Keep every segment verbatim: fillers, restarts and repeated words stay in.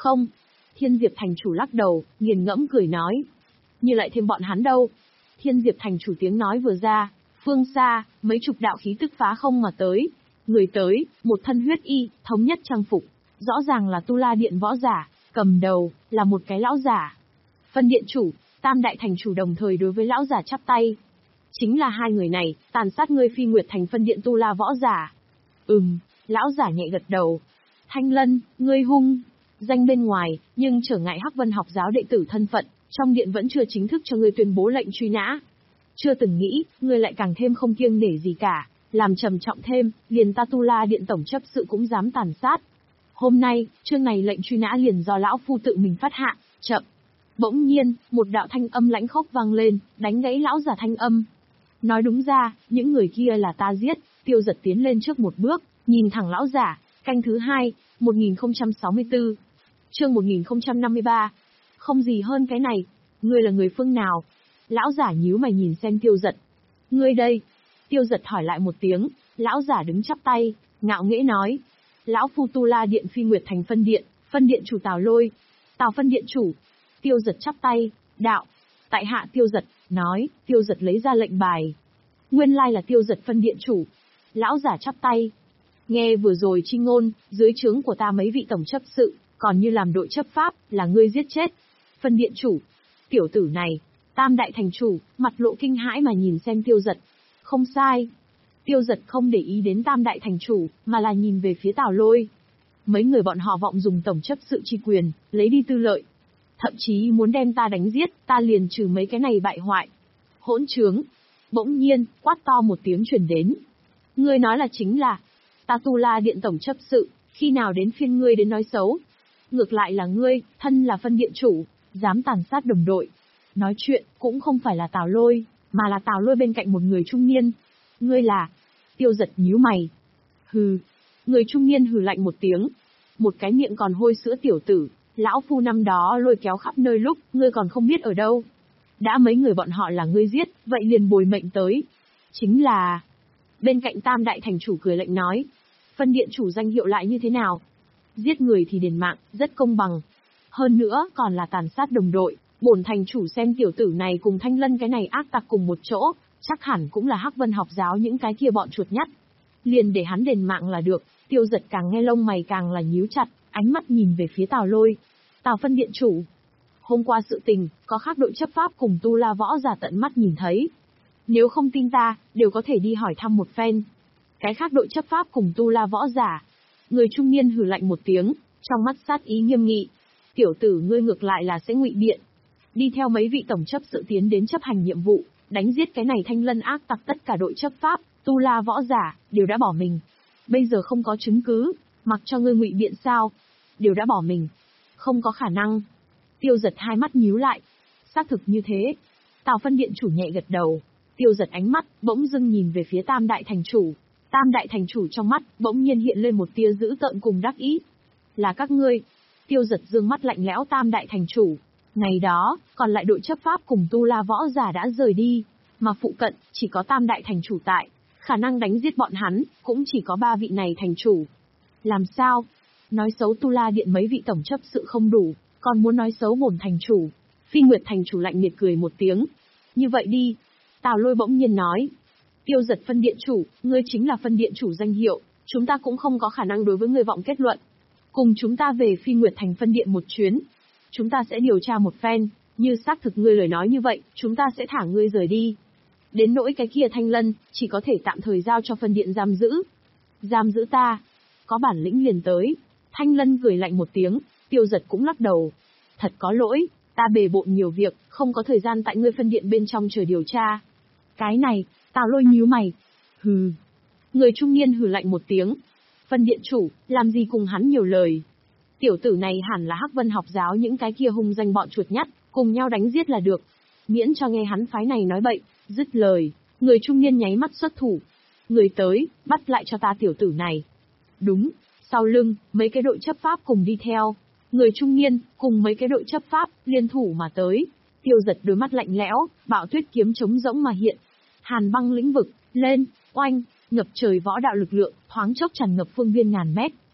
Không. Thiên Diệp thành chủ lắc đầu, nghiền ngẫm cười nói. Như lại thêm bọn hắn đâu? Thiên Diệp thành chủ tiếng nói vừa ra, phương xa, mấy chục đạo khí tức phá không mà tới. Người tới, một thân huyết y, thống nhất trang phục. Rõ ràng là Tu La Điện võ giả, cầm đầu, là một cái lão giả. Phân điện chủ, tam đại thành chủ đồng thời đối với lão giả chắp tay. Chính là hai người này, tàn sát ngươi Phi Nguyệt thành phân điện Tu La võ giả. Ừm, lão giả nhẹ gật đầu. Thanh Lân, ngươi hung. Danh bên ngoài, nhưng trở ngại Hắc Vân học giáo đệ tử thân phận, trong điện vẫn chưa chính thức cho ngươi tuyên bố lệnh truy nã. Chưa từng nghĩ, ngươi lại càng thêm không kiêng nể gì cả, làm trầm trọng thêm, liền ta Tu La Điện tổng chấp sự cũng dám tàn sát. Hôm nay, chương này lệnh truy nã liền do lão phu tự mình phát hạ, chậm. Bỗng nhiên, một đạo thanh âm lãnh khốc vang lên, đánh gãy lão giả thanh âm. Nói đúng ra, những người kia là ta giết. Tiêu Giật tiến lên trước một bước, nhìn thẳng lão giả. Canh thứ hai, một nghìn không trăm sáu mươi tư. Chương một nghìn không trăm năm mươi ba. Không gì hơn cái này. Ngươi là người phương nào? Lão giả nhíu mày nhìn xem Tiêu Giật. Ngươi đây. Tiêu Giật hỏi lại một tiếng. Lão giả đứng chắp tay, ngạo nghễ nói. Lão phu Tu La Điện Phi Nguyệt thành phân điện, phân điện chủ Tào Lôi. Tào phân điện chủ. Tiêu Giật chắp tay, đạo. Tại hạ Tiêu Giật, nói. Tiêu Giật lấy ra lệnh bài. Nguyên lai là Tiêu Giật phân điện chủ. Lão giả chắp tay. Nghe vừa rồi chi ngôn, dưới trướng của ta mấy vị tổng chấp sự, còn như làm đội chấp pháp, là ngươi giết chết. Phân điện chủ. Tiểu tử này. Tam đại thành chủ, mặt lộ kinh hãi mà nhìn xem Tiêu Giật. Không sai. Tiêu Giật không để ý đến tam đại thành chủ, mà là nhìn về phía Tào Lôi. Mấy người bọn họ vọng dùng tổng chấp sự chi quyền, lấy đi tư lợi. Thậm chí muốn đem ta đánh giết, ta liền trừ mấy cái này bại hoại. Hỗn trướng. Bỗng nhiên, quát to một tiếng truyền đến. Ngươi nói là chính là, ta Tu La Điện tổng chấp sự, khi nào đến phiên ngươi đến nói xấu. Ngược lại là ngươi, thân là phân điện chủ, dám tàn sát đồng đội. Nói chuyện, cũng không phải là Tào Lôi, mà là Tào Lôi bên cạnh một người trung niên. Ngươi là... Tiêu Giật nhíu mày. Hừ. Người trung niên hừ lạnh một tiếng. Một cái miệng còn hôi sữa tiểu tử, lão phu năm đó lôi kéo khắp nơi lúc, ngươi còn không biết ở đâu. Đã mấy người bọn họ là ngươi giết, vậy liền bồi mệnh tới. Chính là... Bên cạnh tam đại thành chủ cười lạnh nói. Phân điện chủ danh hiệu lại như thế nào? Giết người thì đền mạng, rất công bằng. Hơn nữa, còn là tàn sát đồng đội. Bổn thành chủ xem tiểu tử này cùng Thanh Lân cái này ác tặc cùng một chỗ, chắc hẳn cũng là Hắc Vân học giáo những cái kia bọn chuột nhắt. Liền để hắn đền mạng là được. Tiêu Giật càng nghe lông mày càng là nhíu chặt, ánh mắt nhìn về phía Tào Lôi. Tào phân điện chủ. Hôm qua sự tình, có khác đội chấp pháp cùng Tu La võ giả tận mắt nhìn thấy. Nếu không tin ta, đều có thể đi hỏi thăm một phen. Cái khác đội chấp pháp cùng Tu La võ giả. Người trung niên hừ lạnh một tiếng, trong mắt sát ý nghiêm nghị. Tiểu tử ngươi ngược lại là sẽ ngụy biện. Đi theo mấy vị tổng chấp sự tiến đến chấp hành nhiệm vụ, đánh giết cái này Thanh Lân ác tặc, tất cả đội chấp pháp, Tu La võ giả, đều đã bỏ mình. Bây giờ không có chứng cứ, mặc cho ngươi ngụy biện sao? Đều đã bỏ mình. Không có khả năng. Tiêu Giật hai mắt nhíu lại. Xác thực như thế. Tào phân điện chủ nhẹ gật đầu. Tiêu Giật ánh mắt, bỗng dưng nhìn về phía tam đại thành chủ. Tam đại thành chủ trong mắt, bỗng nhiên hiện lên một tia dữ tợn cùng đắc ý. Là các ngươi. Tiêu Giật dương mắt lạnh lẽo tam đại thành chủ. Ngày đó, còn lại đội chấp pháp cùng Tu La võ giả đã rời đi. Mà phụ cận, chỉ có tam đại thành chủ tại. Khả năng đánh giết bọn hắn, cũng chỉ có ba vị này thành chủ. Làm sao? Nói xấu Tu La Điện mấy vị tổng chấp sự không đủ, còn muốn nói xấu bổn thành chủ. Phi Nguyệt thành chủ lạnh miệt cười một tiếng. Như vậy đi. Tào Lôi bỗng nhiên nói. Tiêu Giật phân điện chủ, ngươi chính là phân điện chủ danh hiệu, chúng ta cũng không có khả năng đối với ngươi vọng kết luận. Cùng chúng ta về Phi Nguyệt thành phân điện một chuyến. Chúng ta sẽ điều tra một phen, như xác thực ngươi lời nói như vậy, chúng ta sẽ thả ngươi rời đi. Đến nỗi cái kia Thanh Lân, chỉ có thể tạm thời giao cho phân điện giam giữ. Giam giữ ta? Có bản lĩnh liền tới. Thanh Lân cười lạnh một tiếng, Tiêu Giật cũng lắc đầu. Thật có lỗi, ta bề bộn nhiều việc, không có thời gian tại ngươi phân điện bên trong chờ điều tra. Cái này, Tào Lôi nhíu mày. Hừ. Người trung niên hừ lạnh một tiếng. Phân điện chủ, làm gì cùng hắn nhiều lời. Tiểu tử này hẳn là Hắc Vân học giáo những cái kia hung danh bọn chuột nhắt, cùng nhau đánh giết là được. Miễn cho nghe hắn phái này nói bậy, dứt lời, người trung niên nháy mắt xuất thủ. Người tới, bắt lại cho ta tiểu tử này. Đúng, sau lưng, mấy cái đội chấp pháp cùng đi theo. Người trung niên, cùng mấy cái đội chấp pháp, liên thủ mà tới. Tiêu Giật đôi mắt lạnh lẽo, bạo tuyết kiếm trống rỗng mà hiện. Hàn băng lĩnh vực, lên, oanh, ngập trời võ đạo lực lượng, thoáng chốc tràn ngập phương viên ngàn mét.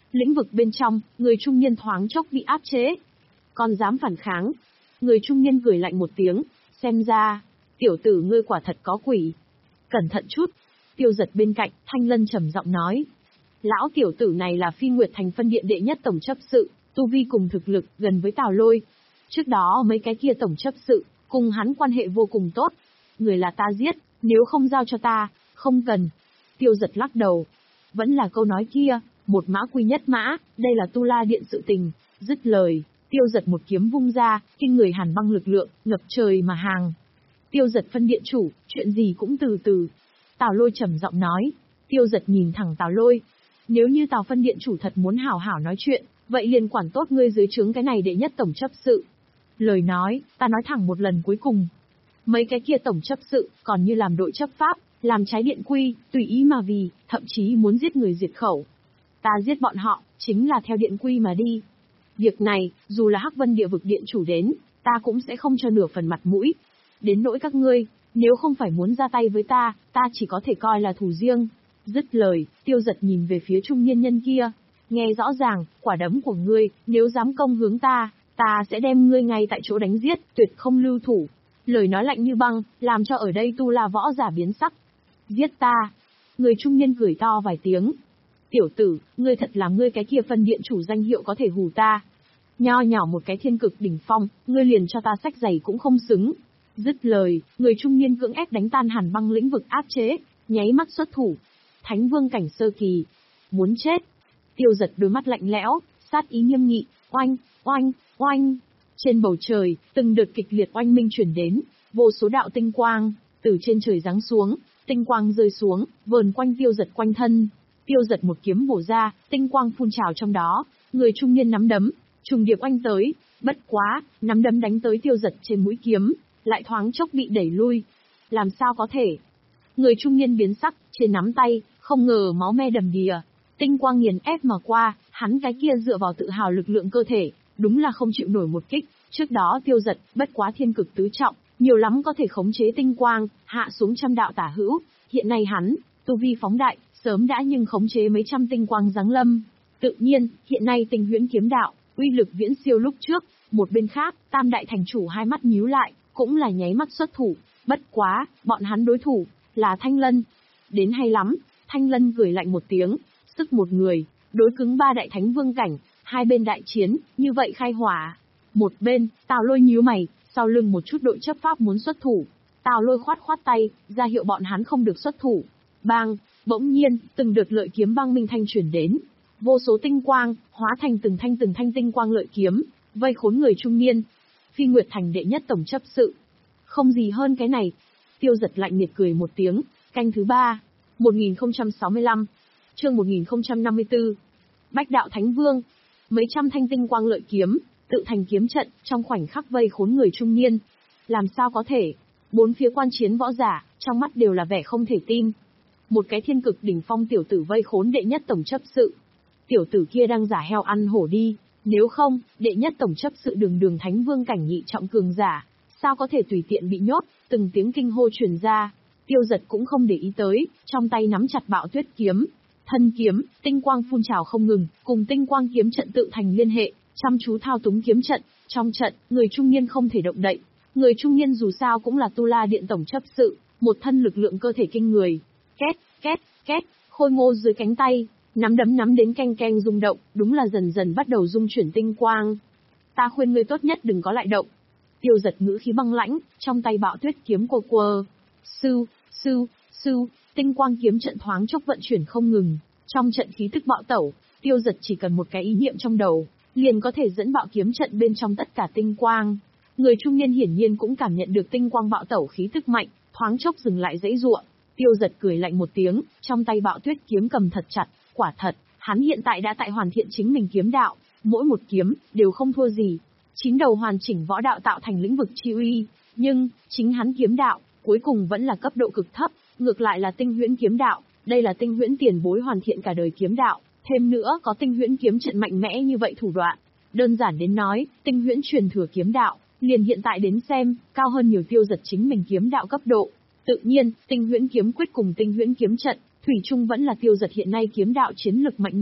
Lĩnh vực bên trong, người trung niên thoáng chốc bị áp chế. Còn dám phản kháng? Người trung niên cười lạnh một tiếng, xem ra, tiểu tử ngươi quả thật có quỷ. Cẩn thận chút. Tiêu Giật bên cạnh, Thanh Lân trầm giọng nói. Lão tiểu tử này là Phi Nguyệt Thành phân điện đệ nhất tổng chấp sự, tu vi cùng thực lực gần với Tào Lôi. Trước đó mấy cái kia tổng chấp sự, cùng hắn quan hệ vô cùng tốt. Người là ta giết, nếu không giao cho ta, không cần. Tiêu Giật lắc đầu. Vẫn là câu nói kia, một mã quy nhất mã, đây là Tu La Điện sự tình. Dứt lời, Tiêu Giật một kiếm vung ra, kinh người hàn băng lực lượng, ngập trời mà hàng. Tiêu Giật phân điện chủ, chuyện gì cũng từ từ. Tào Lôi trầm giọng nói. Tiêu Giật nhìn thẳng Tào Lôi. Nếu như Tào phân điện chủ thật muốn hảo hảo nói chuyện, vậy liền quản tốt ngươi dưới trướng cái này đệ nhất tổng chấp sự. Lời nói, ta nói thẳng một lần cuối cùng. Mấy cái kia tổng chấp sự, còn như làm đội chấp pháp, làm trái điện quy, tùy ý mà vì, thậm chí muốn giết người diệt khẩu. Ta giết bọn họ, chính là theo điện quy mà đi. Việc này, dù là Hắc Vân địa vực điện chủ đến, ta cũng sẽ không cho nửa phần mặt mũi. Đến nỗi các ngươi, nếu không phải muốn ra tay với ta, ta chỉ có thể coi là thù riêng. Dứt lời, Tiêu Giật nhìn về phía trung niên nhân kia. Nghe rõ ràng, quả đấm của ngươi, nếu dám công hướng ta, ta sẽ đem ngươi ngay tại chỗ đánh giết, tuyệt không lưu thủ. Lời nói lạnh như băng, làm cho ở đây Tu La võ giả biến sắc. Giết ta. Người trung niên cười to vài tiếng. Tiểu tử, ngươi thật là ngươi cái kia phân điện chủ danh hiệu có thể hù ta. Nho nhỏ một cái thiên cực đỉnh phong, ngươi liền cho ta sách giày cũng không xứng. Dứt lời, người trung niên cưỡng ép đánh tan hàn băng lĩnh vực áp chế, nháy mắt xuất thủ. Thánh vương cảnh sơ kỳ. Muốn chết. Tiêu Giật đôi mắt lạnh lẽo, sát ý nghiêm nghị, oanh, oanh, oanh. Trên bầu trời, từng đợt kịch liệt oanh minh chuyển đến, vô số đạo tinh quang, từ trên trời giáng xuống, tinh quang rơi xuống, vờn quanh Tiêu Giật quanh thân. Tiêu Giật một kiếm bổ ra, tinh quang phun trào trong đó, người trung niên nắm đấm, trùng điệp oanh tới, bất quá, nắm đấm đánh tới Tiêu Giật trên mũi kiếm, lại thoáng chốc bị đẩy lui. Làm sao có thể? Người trung niên biến sắc, trên nắm tay, không ngờ máu me đầm đìa, tinh quang nghiền ép mà qua, hắn cái kia dựa vào tự hào lực lượng cơ thể, đúng là không chịu nổi một kích. Trước đó Tiêu Giật, bất quá thiên cực tứ trọng, nhiều lắm có thể khống chế tinh quang, hạ xuống trăm đạo tả hữu. Hiện nay hắn, tu vi phóng đại, sớm đã nhưng khống chế mấy trăm tinh quang giáng lâm. Tự nhiên, hiện nay Tinh Huyễn kiếm đạo, uy lực viễn siêu lúc trước. Một bên khác, Tam đại thành chủ hai mắt nhíu lại, cũng là nháy mắt xuất thủ. Bất quá, bọn hắn đối thủ là Thanh Lân. Đến hay lắm. Thanh Lân cười lạnh một tiếng, sức một người, đối cứng ba đại thánh vương cảnh, hai bên đại chiến, như vậy khai hỏa. Một bên, Tào Lôi nhíu mày, sau lưng một chút đội chấp pháp muốn xuất thủ. Tào Lôi khoát khoát tay, ra hiệu bọn hắn không được xuất thủ. Bang, bỗng nhiên, từng đợt lợi kiếm băng minh thanh chuyển đến. Vô số tinh quang, hóa thành từng thanh từng thanh tinh quang lợi kiếm, vây khốn người trung niên. Phi Nguyệt Thành đệ nhất tổng chấp sự. Không gì hơn cái này. Tiêu Giật lạnh nghiệt cười một tiếng, canh thứ ba. một nghìn không trăm sáu mươi lăm, chương một nghìn không trăm năm mươi tư. Bách đạo Thánh Vương. Mấy trăm thanh tinh quang lợi kiếm, tự thành kiếm trận, trong khoảnh khắc vây khốn người trung niên. Làm sao có thể? Bốn phía quan chiến võ giả, trong mắt đều là vẻ không thể tin. Một cái thiên cực đỉnh phong tiểu tử vây khốn đệ nhất tổng chấp sự. Tiểu tử kia đang giả heo ăn hổ đi, nếu không, đệ nhất tổng chấp sự đường đường thánh vương cảnh nhị trọng cường giả, sao có thể tùy tiện bị nhốt? Từng tiếng kinh hô truyền ra. Tiêu Giật cũng không để ý tới, trong tay nắm chặt Bạo Tuyết kiếm. Thân kiếm, tinh quang phun trào không ngừng, cùng tinh quang kiếm trận tự thành liên hệ, chăm chú thao túng kiếm trận. Trong trận, người trung niên không thể động đậy. Người trung niên dù sao cũng là Tu La Điện tổng chấp sự, một thân lực lượng cơ thể kinh người. Két, két, két, khôi ngô dưới cánh tay, nắm đấm nắm đến keng keng rung động, đúng là dần dần bắt đầu dung chuyển tinh quang. Ta khuyên ngươi tốt nhất đừng có lại động. Tiêu Giật ngữ khí băng lãnh, trong tay Bạo Tuyết kiếm quơ quơ. Sư, sư, sư, tinh quang kiếm trận thoáng chốc vận chuyển không ngừng. Trong trận khí tức bạo tẩu, Tiêu Giật chỉ cần một cái ý niệm trong đầu, liền có thể dẫn bạo kiếm trận bên trong tất cả tinh quang. Người trung niên hiển nhiên cũng cảm nhận được tinh quang bạo tẩu khí tức mạnh, thoáng chốc dừng lại giãy giụa. Tiêu Giật cười lạnh một tiếng, trong tay Bạo Tuyết kiếm cầm thật chặt, quả thật, hắn hiện tại đã tại hoàn thiện chính mình kiếm đạo, mỗi một kiếm đều không thua gì. Chín đầu hoàn chỉnh võ đạo tạo thành lĩnh vực chi uy, nhưng chính hắn kiếm đạo cuối cùng vẫn là cấp độ cực thấp, ngược lại là Tinh Huyễn kiếm đạo, đây là Tinh Huyễn tiền bối hoàn thiện cả đời kiếm đạo, thêm nữa có Tinh Huyễn kiếm trận mạnh mẽ như vậy thủ đoạn. Đơn giản đến nói, Tinh Huyễn truyền thừa kiếm đạo, liền hiện tại đến xem, cao hơn nhiều Tiêu Giật chính mình kiếm đạo cấp độ. Tự nhiên, Tinh Huyễn kiếm quyết cùng Tinh Huyễn kiếm trận, thủy chung vẫn là Tiêu Giật hiện nay kiếm đạo chiến lực mạnh nhất.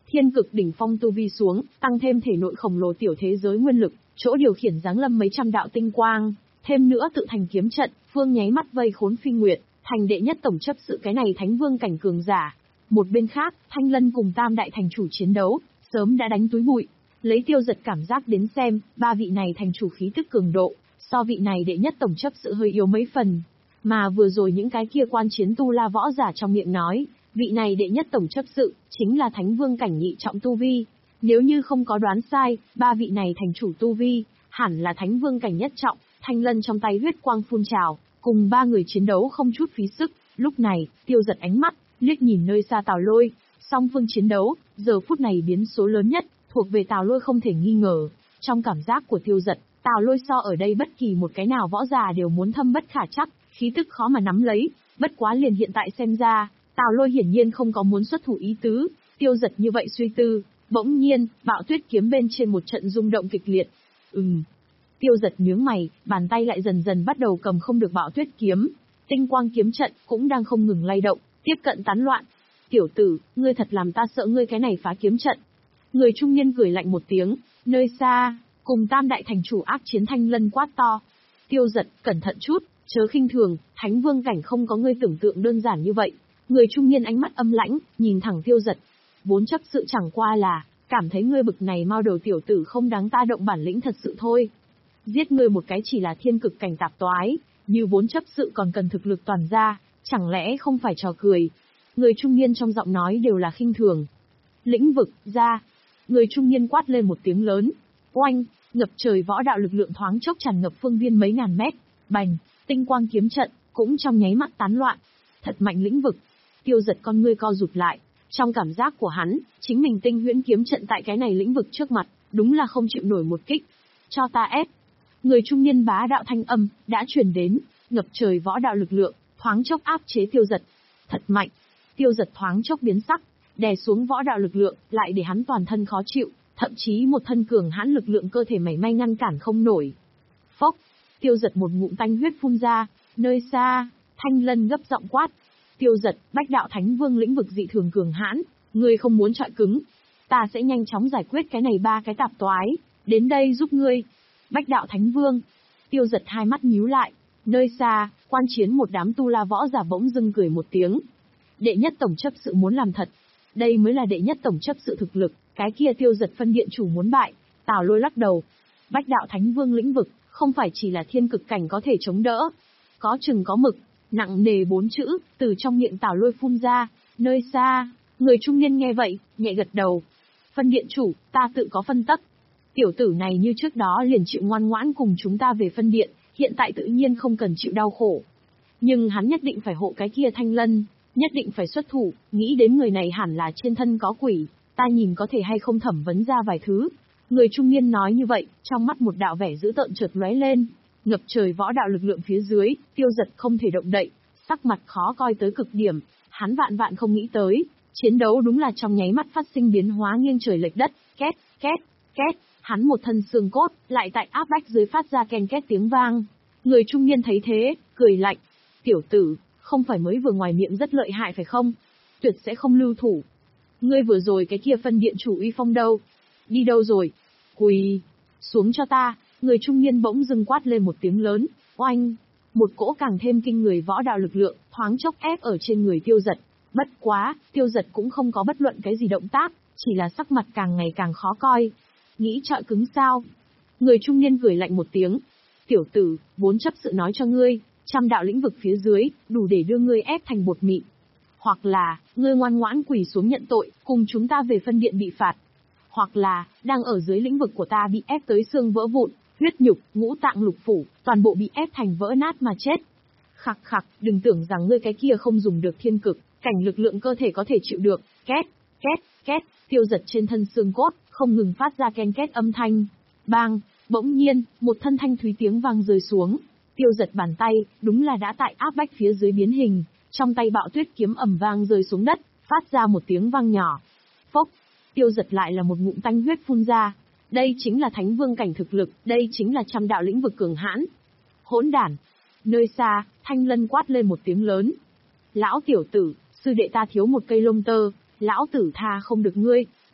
thiên cực đỉnh phong tu vi xuống, tăng thêm thể nội khổng lồ tiểu thế giới nguyên lực, chỗ điều khiển giáng lâm mấy trăm đạo tinh quang, thêm nữa tự thành kiếm trận, phương nháy mắt vây khốn Phi Nguyệt, thành đệ nhất tổng chấp sự cái này thánh vương cảnh cường giả. Một bên khác, Thanh Lân cùng Tam đại thành chủ chiến đấu, sớm đã đánh túi bụi. Lấy Tiêu Giật cảm giác đến xem, ba vị này thành chủ khí tức cường độ, so vị này đệ nhất tổng chấp sự hơi yếu mấy phần. Mà vừa rồi những cái kia quan chiến tu la võ giả trong miệng nói, vị này đệ nhất tổng chấp sự, chính là thánh vương cảnh nhị trọng tu vi. Nếu như không có đoán sai, ba vị này thành chủ tu vi, hẳn là thánh vương cảnh nhất trọng. Thanh Lân trong tay huyết quang phun trào, cùng ba người chiến đấu không chút phí sức. Lúc này, Tiêu Giật ánh mắt, liếc nhìn nơi xa Tào Lôi, song phương chiến đấu, giờ phút này biến số lớn nhất, thuộc về Tào Lôi không thể nghi ngờ. Trong cảm giác của Tiêu Giật, Tào Lôi so ở đây bất kỳ một cái nào võ giả đều muốn thâm bất khả trắc, khí tức khó mà nắm lấy, bất quá liền hiện tại xem ra, Tào Lôi hiển nhiên không có muốn xuất thủ ý tứ. Tiêu Giật như vậy suy tư, bỗng nhiên, bạo tuyết kiếm bên trên một trận rung động kịch liệt. Ừm. Tiêu Giật nhướng mày, bàn tay lại dần dần bắt đầu cầm không được bạo tuyết kiếm. Tinh quang kiếm trận cũng đang không ngừng lay động, tiếp cận tán loạn. Tiểu tử, ngươi thật làm ta sợ ngươi cái này phá kiếm trận. Người trung niên cười lạnh một tiếng, nơi xa, cùng Tam đại thành chủ ác chiến Thanh Lân quát to. Tiêu Giật, cẩn thận chút, chớ khinh thường, thánh vương cảnh không có ngươi tưởng tượng đơn giản như vậy. Người trung niên ánh mắt âm lãnh, nhìn thẳng Tiêu Giật. Vốn chấp sự chẳng qua là, cảm thấy ngươi bực này mau đầu tiểu tử không đáng ta động bản lĩnh thật sự thôi. Giết ngươi một cái chỉ là thiên cực cảnh tạp toái, như vốn chấp sự còn cần thực lực toàn ra, chẳng lẽ không phải trò cười. Người trung niên trong giọng nói đều là khinh thường. Lĩnh vực, ra. Người trung niên quát lên một tiếng lớn. Oanh, ngập trời võ đạo lực lượng thoáng chốc tràn ngập phương viên mấy ngàn mét. Bành, tinh quang kiếm trận, cũng trong nháy mắt tán loạn. Thật mạnh lĩnh vực. Tiêu Giật con ngươi co rụt lại. Trong cảm giác của hắn, chính mình tinh huyễn kiếm trận tại cái này lĩnh vực trước mặt, đúng là không chịu nổi một kích. Cho ta ép. Người trung niên bá đạo thanh âm, đã truyền đến, ngập trời võ đạo lực lượng, thoáng chốc áp chế Tiêu Giật. Thật mạnh. Tiêu Giật thoáng chốc biến sắc, đè xuống võ đạo lực lượng, lại để hắn toàn thân khó chịu, thậm chí một thân cường hãn lực lượng cơ thể mảy may ngăn cản không nổi. Phốc, Tiêu Giật một ngụm tanh huyết phun ra, nơi xa, Thanh Lân gấp giọng quát. Tiêu Giật, bách đạo thánh vương lĩnh vực dị thường cường hãn, ngươi không muốn chọi cứng. Ta sẽ nhanh chóng giải quyết cái này ba cái tạp toái, đến đây giúp ngươi. Bách đạo thánh vương. Tiêu Giật hai mắt nhíu lại, nơi xa, quan chiến một đám tu la võ giả bỗng dưng cười một tiếng. Đệ nhất tổng chấp sự muốn làm thật. Đây mới là đệ nhất tổng chấp sự thực lực, cái kia Tiêu Giật phân điện chủ muốn bại. Tào Lôi lắc đầu. Bách đạo thánh vương lĩnh vực, không phải chỉ là thiên cực cảnh có thể chống đỡ. Có chừng có mực, nặng nề bốn chữ, từ trong miệng Tào Lôi phun ra. Nơi xa, người trung niên nghe vậy, nhẹ gật đầu. Phân điện chủ, ta tự có phân tắc. Tiểu tử này như trước đó liền chịu ngoan ngoãn cùng chúng ta về phân điện, hiện tại tự nhiên không cần chịu đau khổ. Nhưng hắn nhất định phải hộ cái kia Thanh Lân, nhất định phải xuất thủ, nghĩ đến người này hẳn là trên thân có quỷ, ta nhìn có thể hay không thẩm vấn ra vài thứ. Người trung niên nói như vậy, trong mắt một đạo vẻ dữ tợn chợt lóe lên. Ngập trời võ đạo lực lượng phía dưới, Tiêu Giật không thể động đậy, sắc mặt khó coi tới cực điểm, hắn vạn vạn không nghĩ tới, chiến đấu đúng là trong nháy mắt phát sinh biến hóa nghiêng trời lệch đất, két, két, két, hắn một thân xương cốt, lại tại áp bách dưới phát ra ken két tiếng vang. Người trung niên thấy thế, cười lạnh, tiểu tử, không phải mới vừa ngoài miệng rất lợi hại phải không? Tuyệt sẽ không lưu thủ. Ngươi vừa rồi cái kia phân điện chủ uy phong đâu? Đi đâu rồi? Quỳ, xuống cho ta. Người trung niên bỗng dưng quát lên một tiếng lớn, oanh, một cỗ càng thêm kinh người võ đạo lực lượng, thoáng chốc ép ở trên người Tiêu Giật. Bất quá, Tiêu Giật cũng không có bất luận cái gì động tác, chỉ là sắc mặt càng ngày càng khó coi. Nghĩ trọi cứng sao? Người trung niên cười lạnh một tiếng. Tiểu tử, vốn chấp sự nói cho ngươi, trăm đạo lĩnh vực phía dưới, đủ để đưa ngươi ép thành bột mịn. Hoặc là, ngươi ngoan ngoãn quỳ xuống nhận tội, cùng chúng ta về phân điện bị phạt. Hoặc là, đang ở dưới lĩnh vực của ta bị ép tới xương vỡ vụn, huyết nhục, ngũ tạng lục phủ, toàn bộ bị ép thành vỡ nát mà chết. Khặc khặc, đừng tưởng rằng ngươi cái kia không dùng được thiên cực, cảnh lực lượng cơ thể có thể chịu được. Két, két, két, Tiêu Giật trên thân xương cốt, không ngừng phát ra ken két âm thanh. Bang, bỗng nhiên, một thân thanh thúy tiếng vang rơi xuống. Tiêu Giật bàn tay, đúng là đã tại áp bách phía dưới biến hình, trong tay bạo tuyết kiếm ầm vang rơi xuống đất, phát ra một tiếng vang nhỏ. Phốc, Tiêu Giật lại là một ngụm tanh huyết phun ra. Đây chính là thánh vương cảnh thực lực, đây chính là trăm đạo lĩnh vực cường hãn. Hỗn đản. Nơi xa, Thanh Lân quát lên một tiếng lớn. Lão tiểu tử, sư đệ ta thiếu một cây lông tơ, lão tử tha không được ngươi,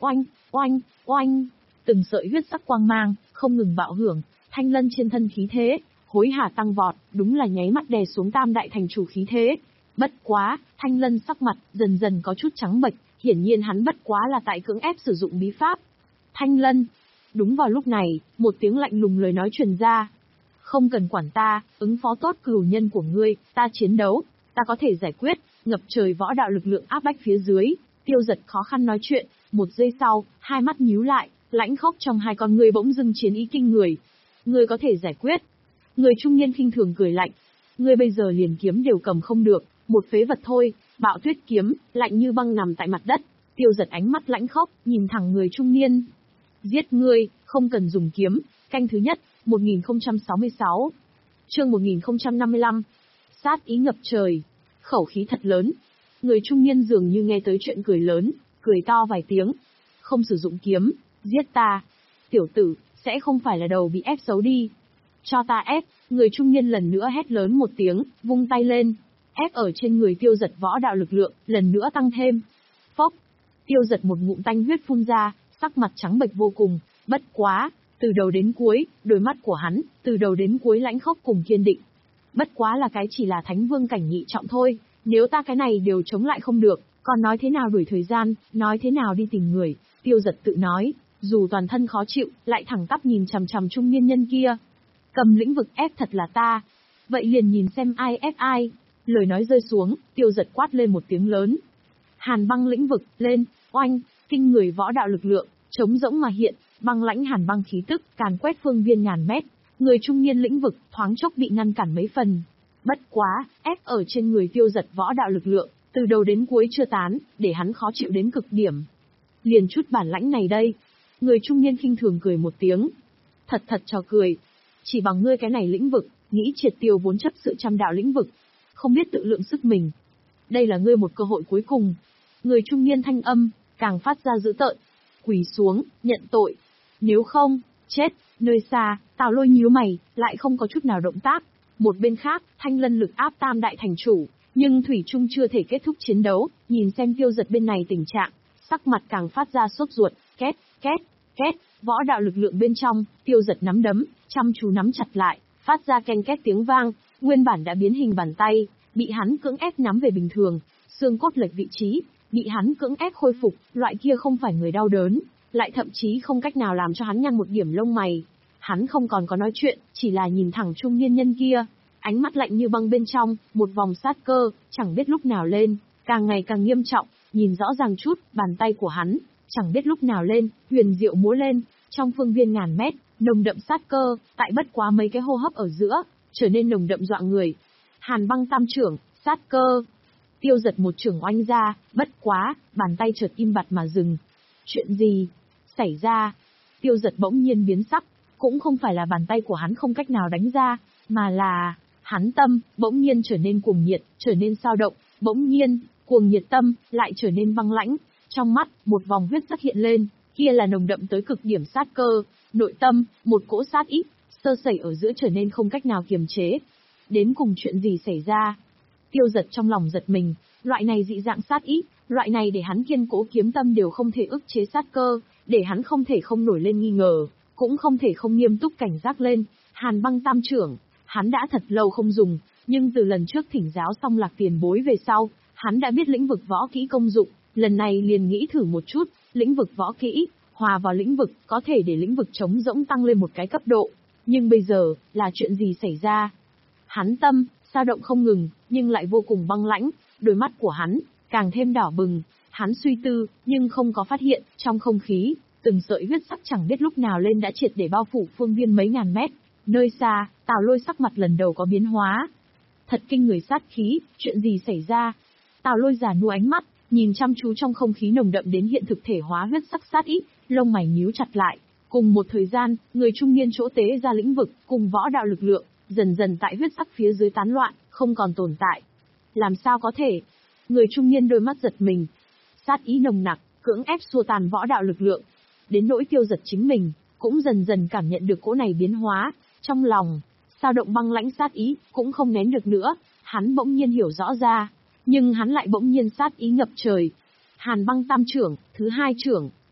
Oanh, oanh, oanh, từng sợi huyết sắc quang mang, không ngừng bạo hưởng, Thanh Lân trên thân khí thế, hối hả tăng vọt, đúng là nháy mắt đè xuống Tam Đại Thành Chủ khí thế. Bất quá, Thanh Lân sắc mặt, dần dần có chút trắng bệch, hiển nhiên hắn bất quá là tại cưỡng ép sử dụng bí pháp. Thanh Lân. Đúng vào lúc này, một tiếng lạnh lùng lời nói truyền ra. Không cần quản ta, ứng phó tốt cửu nhân của ngươi, ta chiến đấu, ta có thể giải quyết, ngập trời võ đạo lực lượng áp bách phía dưới. Tiêu Giật khó khăn nói chuyện, một giây sau, hai mắt nhíu lại, lãnh khốc trong hai con ngươi bỗng dưng chiến ý kinh người. Ngươi có thể giải quyết. Người trung niên khinh thường cười lạnh. Ngươi bây giờ liền kiếm đều cầm không được, một phế vật thôi. Bạo tuyết kiếm, lạnh như băng nằm tại mặt đất. Tiêu Giật ánh mắt lãnh khốc, nhìn thẳng người trung niên. Giết ngươi, không cần dùng kiếm. Canh thứ nhất, một nghìn không trăm sáu mươi sáu. Chương một nghìn không trăm năm mươi lăm. Sát ý ngập trời. Khẩu khí thật lớn. Người trung niên dường như nghe tới chuyện cười lớn, cười to vài tiếng. Không sử dụng kiếm, giết ta. Tiểu tử, sẽ không phải là đầu bị ép xấu đi. Cho ta ép, người trung niên lần nữa hét lớn một tiếng, vung tay lên. Ép ở trên người Tiêu Giật võ đạo lực lượng, lần nữa tăng thêm. Phốc. Tiêu Giật một ngụm tanh huyết phun ra, sắc mặt trắng bệch vô cùng, bất quá, từ đầu đến cuối, đôi mắt của hắn, từ đầu đến cuối lãnh khốc cùng kiên định. Bất quá là cái chỉ là thánh vương cảnh nhị trọng thôi, nếu ta cái này đều chống lại không được, còn nói thế nào đuổi thời gian, nói thế nào đi tìm người. Tiêu Giật tự nói, dù toàn thân khó chịu, lại thẳng tắp nhìn chằm chằm trung niên nhân kia. Cầm lĩnh vực ép thật là ta. Vậy liền nhìn xem ai ép ai. Lời nói rơi xuống, Tiêu Giật quát lên một tiếng lớn. Hàn băng lĩnh vực, lên, oanh, kinh người võ đạo lực lượng, trống rỗng mà hiện, băng lãnh hàn băng khí tức, càn quét phương viên ngàn mét. Người trung niên lĩnh vực, thoáng chốc bị ngăn cản mấy phần. Bất quá, ép ở trên người Tiêu Giật võ đạo lực lượng, từ đầu đến cuối chưa tán, để hắn khó chịu đến cực điểm. Liền chút bản lãnh này đây. Người trung niên khinh thường cười một tiếng. Thật thật trò cười. Chỉ bằng ngươi cái này lĩnh vực, nghĩ triệt tiêu vốn chấp sự trăm đạo lĩnh vực. Không biết tự lượng sức mình. Đây là ngươi một cơ hội cuối cùng. Người trung niên thanh âm, càng phát ra dữ tợn. Quỳ xuống, nhận tội. Nếu không, chết. Nơi xa, Tào Lôi nhíu mày, lại không có chút nào động tác. Một bên khác, Thanh Lân lực áp Tam Đại Thành Chủ, nhưng thủy chung chưa thể kết thúc chiến đấu, nhìn xem Tiêu Giật bên này tình trạng, sắc mặt càng phát ra sốt ruột, két, két, két, võ đạo lực lượng bên trong, Tiêu Giật nắm đấm, chăm chú nắm chặt lại, phát ra ken két tiếng vang, nguyên bản đã biến hình bàn tay, bị hắn cưỡng ép nắm về bình thường, xương cốt lệch vị trí, bị hắn cưỡng ép khôi phục, loại kia không phải người đau đớn, lại thậm chí không cách nào làm cho hắn nhăn một điểm lông mày. Hắn không còn có nói chuyện, chỉ là nhìn thẳng trung niên nhân kia, ánh mắt lạnh như băng bên trong, một vòng sát cơ, chẳng biết lúc nào lên, càng ngày càng nghiêm trọng, nhìn rõ ràng chút, bàn tay của hắn, chẳng biết lúc nào lên, huyền diệu múa lên, trong phương viên ngàn mét, nồng đậm sát cơ, tại bất quá mấy cái hô hấp ở giữa, trở nên nồng đậm dọa người. Hàn băng tam trưởng, sát cơ. Tiêu Giật một trưởng oanh ra, bất quá, bàn tay chợt im bặt mà dừng. Chuyện gì xảy ra? Tiêu Giật bỗng nhiên biến sắc, cũng không phải là bàn tay của hắn không cách nào đánh ra, mà là hắn tâm bỗng nhiên trở nên cuồng nhiệt, trở nên sao động, bỗng nhiên, cuồng nhiệt tâm lại trở nên băng lãnh, trong mắt một vòng huyết sắc hiện lên, kia là nồng đậm tới cực điểm sát cơ, nội tâm một cỗ sát ý, sơ sẩy ở giữa trở nên không cách nào kiềm chế. Đến cùng chuyện gì xảy ra? Tiêu Giật trong lòng giật mình, loại này dị dạng sát ý, loại này để hắn kiên cố kiếm tâm đều không thể ức chế sát cơ, để hắn không thể không nổi lên nghi ngờ, cũng không thể không nghiêm túc cảnh giác lên. Hàn băng tam trưởng, hắn đã thật lâu không dùng, nhưng từ lần trước thỉnh giáo xong Lạc tiền bối về sau, hắn đã biết lĩnh vực võ kỹ công dụng, lần này liền nghĩ thử một chút, lĩnh vực võ kỹ, hòa vào lĩnh vực, có thể để lĩnh vực trống rỗng tăng lên một cái cấp độ. Nhưng bây giờ, là chuyện gì xảy ra? Hắn tâm, sao động không ngừng, nhưng lại vô cùng băng lãnh, đôi mắt của hắn, càng thêm đỏ bừng, hắn suy tư, nhưng không có phát hiện, trong không khí, từng sợi huyết sắc chẳng biết lúc nào lên đã triệt để bao phủ phương viên mấy ngàn mét. Nơi xa, Tào Lôi sắc mặt lần đầu có biến hóa. Thật kinh người sát khí, chuyện gì xảy ra? Tào Lôi già nua ánh mắt, nhìn chăm chú trong không khí nồng đậm đến hiện thực thể hóa huyết sắc sát ý, lông mày nhíu chặt lại. Cùng một thời gian, người trung niên chỗ tế ra lĩnh vực, cùng võ đạo lực lượng, dần dần tại huyết sắc phía dưới tán loạn, không còn tồn tại. Làm sao có thể? Người trung niên đôi mắt giật mình. Sát ý nồng nặc, cưỡng ép xua tan võ đạo lực lượng. Đến nỗi Tiêu Giật chính mình, cũng dần dần cảm nhận được cỗ này biến hóa, trong lòng, sao động băng lãnh sát ý, cũng không nén được nữa, hắn bỗng nhiên hiểu rõ ra, nhưng hắn lại bỗng nhiên sát ý ngập trời. Hàn băng tam trưởng, thứ hai trưởng,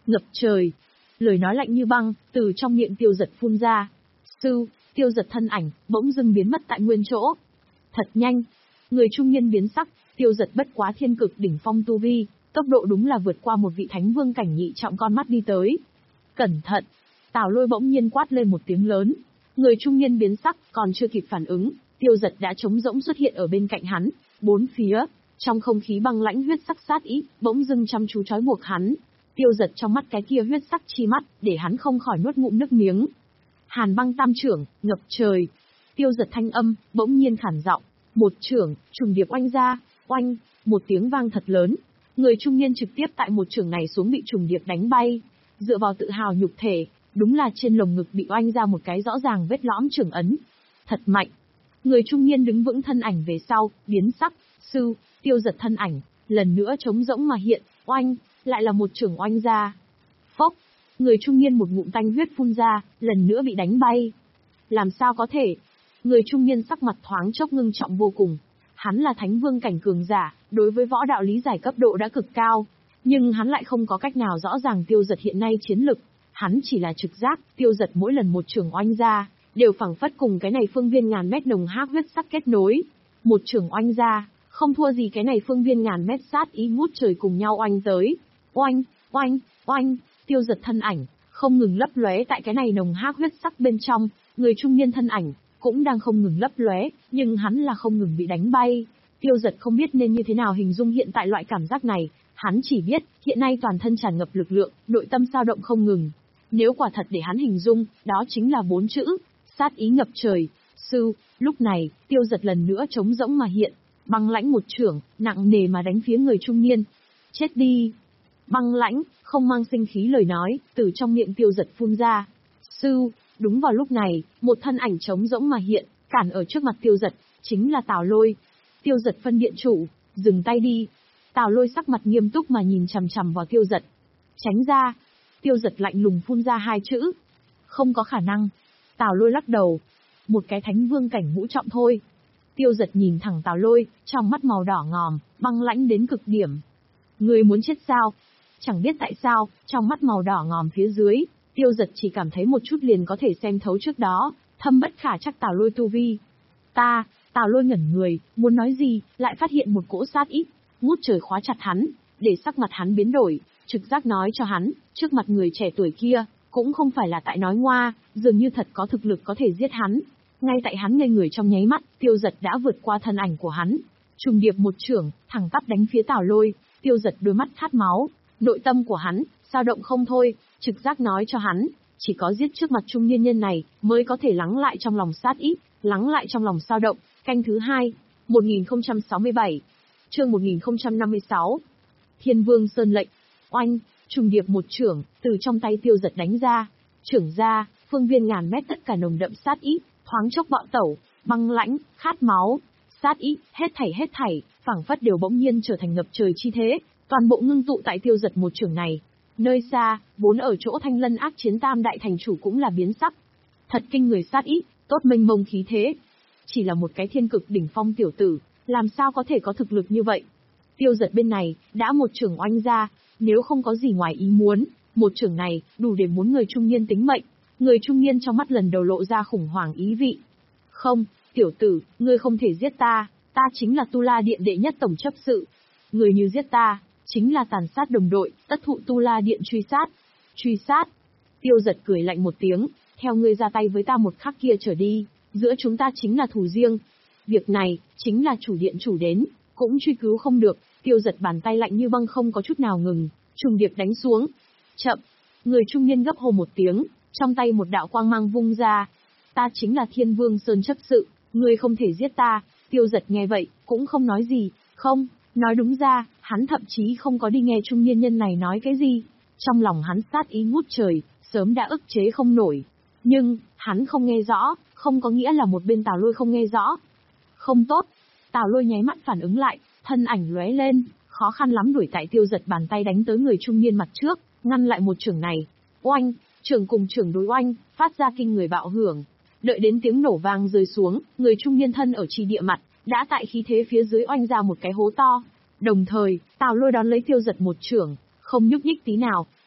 ngập trời. Lời nói lạnh như băng, từ trong miệng Tiêu Dật phun ra. Sư, Tiêu Dật thân ảnh, bỗng dưng biến mất tại nguyên chỗ. Thật nhanh. Người trung niên biến sắc, Tiêu Dật bất quá thiên cực đỉnh phong tu vi, tốc độ đúng là vượt qua một vị thánh vương cảnh nhị trọng con mắt đi tới. Cẩn thận! Tào Lôi bỗng nhiên quát lên một tiếng lớn. Người trung niên biến sắc, còn chưa kịp phản ứng, Tiêu Dật đã trống rỗng xuất hiện ở bên cạnh hắn, bốn phía, trong không khí băng lãnh huyết sắc sát ý, bỗng dưng chăm chú trói buộc hắn. Tiêu Dật trong mắt cái kia huyết sắc chi mắt, để hắn không khỏi nuốt ngụm nước miếng. Hàn băng tam trưởng, ngập trời. Tiêu Dật thanh âm, bỗng nhiên khản giọng, một trưởng, trùng điệp oanh ra, oanh, một tiếng vang thật lớn. Người trung niên trực tiếp tại một trưởng này xuống bị trùng điệp đánh bay. Dựa vào tự hào nhục thể, đúng là trên lồng ngực bị oanh ra một cái rõ ràng vết lõm trưởng ấn. Thật mạnh. Người trung niên đứng vững thân ảnh về sau, biến sắc, sư, Tiêu Dật thân ảnh, lần nữa trống rỗng mà hiện, oanh, lại là một trưởng oanh ra. Phốc, người trung niên một ngụm tanh huyết phun ra, lần nữa bị đánh bay. Làm sao có thể? Người trung niên sắc mặt thoáng chốc ngưng trọng vô cùng. Hắn là thánh vương cảnh cường giả, đối với võ đạo lý giải cấp độ đã cực cao. Nhưng hắn lại không có cách nào rõ ràng Tiêu Dật hiện nay chiến lực. Hắn chỉ là trực giác, Tiêu Dật mỗi lần một trường oanh ra, đều phảng phất cùng cái này phương viên ngàn mét nồng hắc huyết sắc kết nối. Một trường oanh ra, không thua gì cái này phương viên ngàn mét sát ý ngút trời cùng nhau oanh tới. Oanh, oanh, oanh, Tiêu Dật thân ảnh, không ngừng lấp lóe tại cái này nồng hắc huyết sắc bên trong, người trung niên thân ảnh, cũng đang không ngừng lấp lóe, nhưng hắn là không ngừng bị đánh bay. Tiêu Dật không biết nên như thế nào hình dung hiện tại loại cảm giác này, hắn chỉ biết, hiện nay toàn thân tràn ngập lực lượng, nội tâm dao động không ngừng. Nếu quả thật để hắn hình dung, đó chính là bốn chữ, sát ý ngập trời. Sư, lúc này, Tiêu Dật lần nữa trống rỗng mà hiện, băng lãnh một chưởng, nặng nề mà đánh phía người trung niên. Chết đi! Băng lãnh, không mang sinh khí lời nói, từ trong miệng Tiêu Dật phun ra. Sư, đúng vào lúc này, một thân ảnh trống rỗng mà hiện, cản ở trước mặt Tiêu Dật, chính là Tào Lôi. Tiêu Dật phân điện chủ, dừng tay đi. Tào Lôi sắc mặt nghiêm túc mà nhìn chằm chằm vào Tiêu Dật. Tránh ra. Tiêu Dật lạnh lùng phun ra hai chữ. Không có khả năng. Tào Lôi lắc đầu. Một cái thánh vương cảnh ngũ trọng thôi. Tiêu Dật nhìn thẳng Tào Lôi, trong mắt màu đỏ ngòm, băng lãnh đến cực điểm. Ngươi muốn chết sao? Chẳng biết tại sao, trong mắt màu đỏ ngòm phía dưới, Tiêu Dật chỉ cảm thấy một chút liền có thể xem thấu trước đó, thâm bất khả trắc Tào Lôi tu vi. Ta, Tào Lôi ngẩn người, muốn nói gì, lại phát hiện một cỗ sát ý, ngút trời khóa chặt hắn, để sắc mặt hắn biến đổi, trực giác nói cho hắn, trước mặt người trẻ tuổi kia, cũng không phải là tại nói ngoa, dường như thật có thực lực có thể giết hắn. Ngay tại hắn ngây người trong nháy mắt, Tiêu Dật đã vượt qua thân ảnh của hắn, trùng điệp một chưởng, thẳng tắp đánh phía Tào Lôi. Tiêu Dật đôi mắt khát máu, nội tâm của hắn dao động không thôi, trực giác nói cho hắn, chỉ có giết trước mặt trung niên nhân này mới có thể lắng lại trong lòng sát ý, lắng lại trong lòng dao động. Canh thứ hai, một nghìn không trăm sáu mươi bảy, chương một nghìn không trăm năm mươi sáu. Thiên Vương Sơn lệnh, oanh, trùng điệp một chưởng, từ trong tay Tiêu Dật đánh ra, chưởng ra, phương viên ngàn mét tất cả nồng đậm sát ý, thoáng chốc bạo tẩu, băng lãnh, khát máu, sát ý, hết thảy hết thảy, phảng phất đều bỗng nhiên trở thành ngập trời chi thế, toàn bộ ngưng tụ tại Tiêu Dật một chưởng này. Nơi xa, vốn ở chỗ Thanh Lân ác chiến tam đại thành chủ cũng là biến sắc. Thật kinh người sát ý, tốt mênh mông khí thế. Chỉ là một cái thiên cực đỉnh phong tiểu tử, làm sao có thể có thực lực như vậy? Tiêu Dật bên này, đã một chưởng oanh ra, nếu không có gì ngoài ý muốn, một chưởng này, đủ để muốn người trung niên tính mệnh. Người trung niên trong mắt lần đầu lộ ra khủng hoảng ý vị. Không, tiểu tử, ngươi không thể giết ta, ta chính là Tu La Điện đệ nhất tổng chấp sự. Người như giết ta, chính là tàn sát đồng đội, tất thụ Tu La Điện truy sát. Truy sát. Tiêu Dật cười lạnh một tiếng, theo ngươi ra tay với ta một khắc kia trở đi, giữa chúng ta chính là thù riêng. Việc này, chính là chủ điện chủ đến, cũng truy cứu không được. Tiêu Dật bàn tay lạnh như băng không có chút nào ngừng, trùng điệp đánh xuống. Chậm. Người trung niên gấp hô một tiếng, trong tay một đạo quang mang vung ra. Ta chính là Thiên Vương Sơn chấp sự, ngươi không thể giết ta. Tiêu Dật nghe vậy, cũng không nói gì. Không, nói đúng ra, hắn thậm chí không có đi nghe trung niên nhân này nói cái gì. Trong lòng hắn sát ý ngút trời, sớm đã ức chế không nổi. Nhưng, hắn không nghe rõ, không có nghĩa là một bên Tào Lôi không nghe rõ. Không tốt. Tào Lôi nháy mắt phản ứng lại, thân ảnh lóe lên, khó khăn lắm đuổi tại Tiêu Dật bàn tay đánh tới người trung niên mặt trước, ngăn lại một chưởng này. Oanh, chưởng cùng chưởng đối oanh, phát ra kinh người bạo hưởng. Đợi đến tiếng nổ vang rơi xuống, người trung niên thân ở chi địa mặt, đã tại khí thế phía dưới oanh ra một cái hố to. Đồng thời, Tào Lôi đón lấy Tiêu Dật một chưởng, không nhúc nhích tí nào,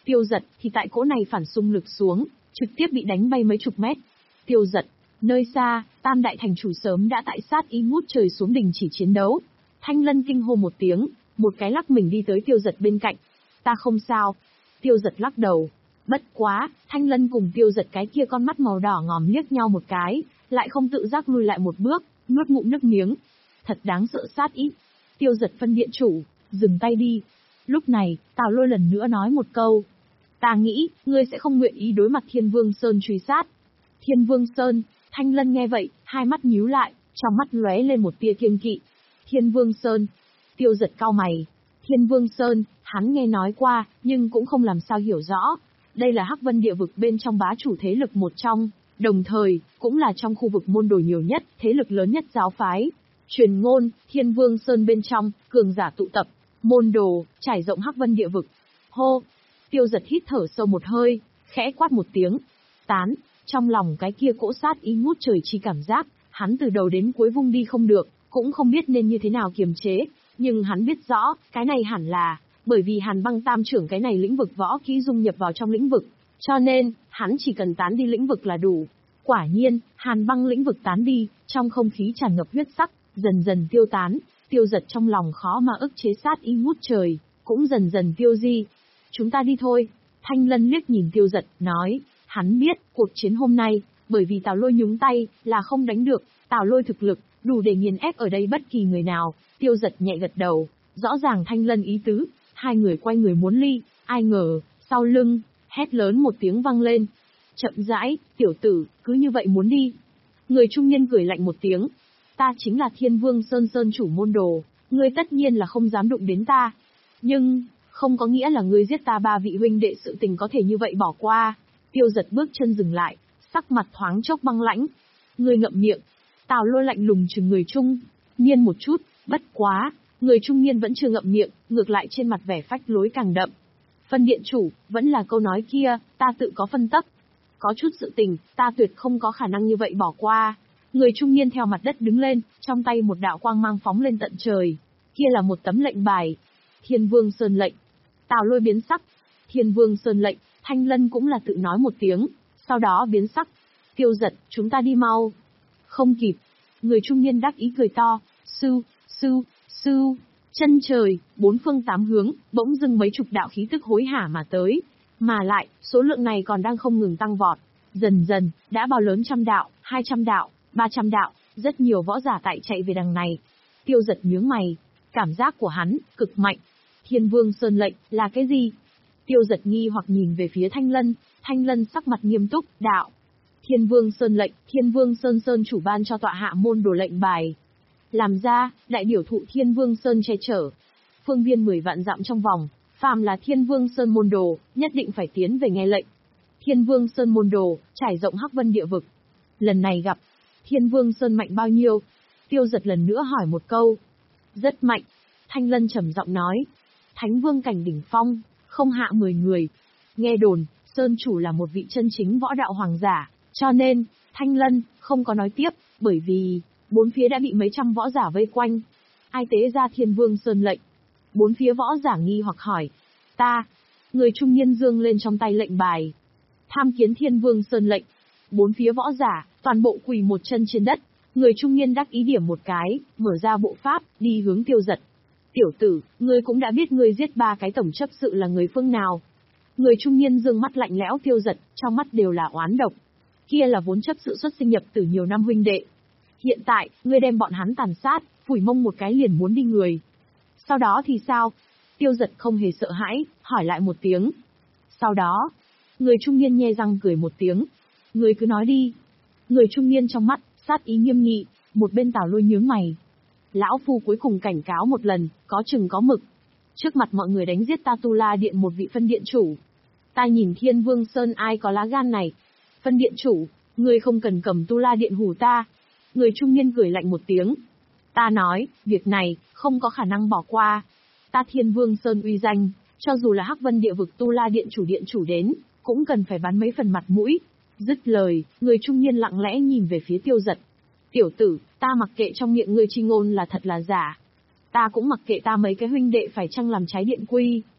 Tiêu Giật thì tại cỗ này phản xung lực xuống, trực tiếp bị đánh bay mấy chục mét. Tiêu Giật, nơi xa, Tam đại thành chủ sớm đã tại sát ý ngút trời xuống đình chỉ chiến đấu. Thanh Lân kinh hô một tiếng, một cái lắc mình đi tới Tiêu Giật bên cạnh. Ta không sao. Tiêu Giật lắc đầu. Bất quá, Thanh Lân cùng Tiêu Giật cái kia con mắt màu đỏ ngòm liếc nhau một cái, lại không tự giác lùi lại một bước, nuốt ngụm nước miếng. Thật đáng sợ sát ý. Tiêu Giật phân điện chủ, dừng tay đi. Lúc này, Tào Lôi lần nữa nói một câu. Ta nghĩ, ngươi sẽ không nguyện ý đối mặt Thiên Vương Sơn truy sát. Thiên Vương Sơn, Thanh Lân nghe vậy, hai mắt nhíu lại, trong mắt lóe lên một tia kiêng kỵ. Thiên Vương Sơn. Tiêu Giật cau mày. Thiên Vương Sơn, hắn nghe nói qua, nhưng cũng không làm sao hiểu rõ. Đây là Hắc Vân địa vực bên trong bá chủ thế lực một trong, đồng thời, cũng là trong khu vực môn đồ nhiều nhất, thế lực lớn nhất giáo phái. Truyền ngôn, Thiên Vương Sơn bên trong, cường giả tụ tập, môn đồ, trải rộng Hắc Vân địa vực. Hô! Tiêu Giật hít thở sâu một hơi, khẽ quát một tiếng. Tán! Trong lòng cái kia cỗ sát ý ngút trời chi cảm giác, hắn từ đầu đến cuối vung đi không được, cũng không biết nên như thế nào kiềm chế, nhưng hắn biết rõ, cái này hẳn là, bởi vì Hàn Băng Tam trưởng cái này lĩnh vực võ kỹ dung nhập vào trong lĩnh vực, cho nên, hắn chỉ cần tán đi lĩnh vực là đủ. Quả nhiên, Hàn Băng lĩnh vực tán đi, trong không khí tràn ngập huyết sắc, dần dần tiêu tán, Tiêu Giật trong lòng khó mà ức chế sát ý ngút trời, cũng dần dần tiêu di. Chúng ta đi thôi. Thanh Lân liếc nhìn Tiêu Giật, nói, hắn biết, cuộc chiến hôm nay, bởi vì Tào Lôi nhúng tay, là không đánh được, Tào Lôi thực lực, đủ để nghiền ép ở đây bất kỳ người nào. Tiêu Giật nhẹ gật đầu, rõ ràng Thanh Lân ý tứ, hai người quay người muốn ly, ai ngờ, sau lưng, hét lớn một tiếng vang lên. Chậm rãi, tiểu tử, cứ như vậy muốn đi. Người trung niên cười lạnh một tiếng. Ta chính là Thiên Vương Sơn Sơn chủ môn đồ, ngươi tất nhiên là không dám đụng đến ta. Nhưng, không có nghĩa là ngươi giết ta ba vị huynh đệ sự tình có thể như vậy bỏ qua. Tiêu Giật bước chân dừng lại, sắc mặt thoáng chốc băng lãnh. Ngươi ngậm miệng. Tào Lôi lạnh lùng chừng người trung niên một chút, bất quá, người trung niên vẫn chưa ngậm miệng, ngược lại trên mặt vẻ phách lối càng đậm. Phân điện chủ, vẫn là câu nói kia, ta tự có phân tấp. Có chút sự tình, ta tuyệt không có khả năng như vậy bỏ qua. Người trung niên theo mặt đất đứng lên, trong tay một đạo quang mang phóng lên tận trời. Kia là một tấm lệnh bài. Thiên Vương Sơn lệnh. Tào Lôi biến sắc. Thiên Vương Sơn lệnh, Thanh Lân cũng là tự nói một tiếng, sau đó biến sắc. Tiêu Giật, chúng ta đi mau. Không kịp. Người trung niên đắc ý cười to. Sư, sư, sư. Chân trời, bốn phương tám hướng, bỗng dưng mấy chục đạo khí tức hối hả mà tới. Mà lại, số lượng này còn đang không ngừng tăng vọt. Dần dần, đã bao lớn trăm đạo, hai trăm đạo, ba trăm đạo, rất nhiều võ giả tại chạy về đằng này. Tiêu Giật nhướng mày, cảm giác của hắn, cực mạnh. Thiên Vương Sơn lệnh, là cái gì? Tiêu Giật nghi hoặc nhìn về phía Thanh Lân, Thanh Lân sắc mặt nghiêm túc, đạo. Thiên Vương Sơn lệnh, Thiên Vương Sơn Sơn chủ ban cho tọa hạ môn đồ lệnh bài. Làm ra, đại biểu thụ Thiên Vương Sơn che chở. Phương viên mười vạn dặm trong vòng, phàm là Thiên Vương Sơn môn đồ, nhất định phải tiến về nghe lệnh. Thiên Vương Sơn môn đồ, trải rộng Hắc Vân địa vực. Lần này gặp, Thiên Vương Sơn mạnh bao nhiêu? Tiêu Giật lần nữa hỏi một câu. Rất mạnh. Thanh Lân trầm giọng nói. Thánh Vương cảnh đỉnh phong, không hạ mười người. Nghe đồn, Sơn chủ là một vị chân chính võ đạo hoàng giả, cho nên, Thanh Lân, không có nói tiếp, bởi vì, bốn phía đã bị mấy trăm võ giả vây quanh. Ai tế ra Thiên Vương Sơn lệnh? Bốn phía võ giả nghi hoặc hỏi. Ta. Người trung niên dương lên trong tay lệnh bài. Tham kiến Thiên Vương Sơn lệnh. Bốn phía võ giả, toàn bộ quỳ một chân trên đất. Người trung niên đắc ý điểm một cái, mở ra bộ pháp, đi hướng Tiêu Giật. Tiểu tử, ngươi cũng đã biết ngươi giết ba cái tổng chấp sự là người phương nào. Người trung niên dương mắt lạnh lẽo Tiêu Giật, trong mắt đều là oán độc. Kia là vốn chấp sự xuất sinh nhập từ nhiều năm huynh đệ. Hiện tại, ngươi đem bọn hắn tàn sát, phủi mông một cái liền muốn đi người. Sau đó thì sao? Tiêu Giật không hề sợ hãi, hỏi lại một tiếng. Sau đó, người trung niên nhe răng cười một tiếng. Ngươi cứ nói đi. Người trung niên trong mắt, sát ý nghiêm nghị, một bên Tào Lôi nhướng mày. Lão phu cuối cùng cảnh cáo một lần, có chừng có mực. Trước mặt mọi người đánh giết ta Tu La Điện một vị phân điện chủ. Ta nhìn Thiên Vương Sơn ai có lá gan này. Phân điện chủ, ngươi không cần cầm Tu La Điện hù ta. Người trung niên cười lạnh một tiếng. Ta nói, việc này, không có khả năng bỏ qua. Ta Thiên Vương Sơn uy danh, cho dù là Hắc Vân địa vực Tu La Điện chủ điện chủ đến, cũng cần phải bán mấy phần mặt mũi. Dứt lời, người trung niên lặng lẽ nhìn về phía Tiêu Giật. Tiểu tử, ta mặc kệ trong miệng ngươi chi ngôn là thật là giả. Ta cũng mặc kệ ta mấy cái huynh đệ phải chăng làm trái điện quy.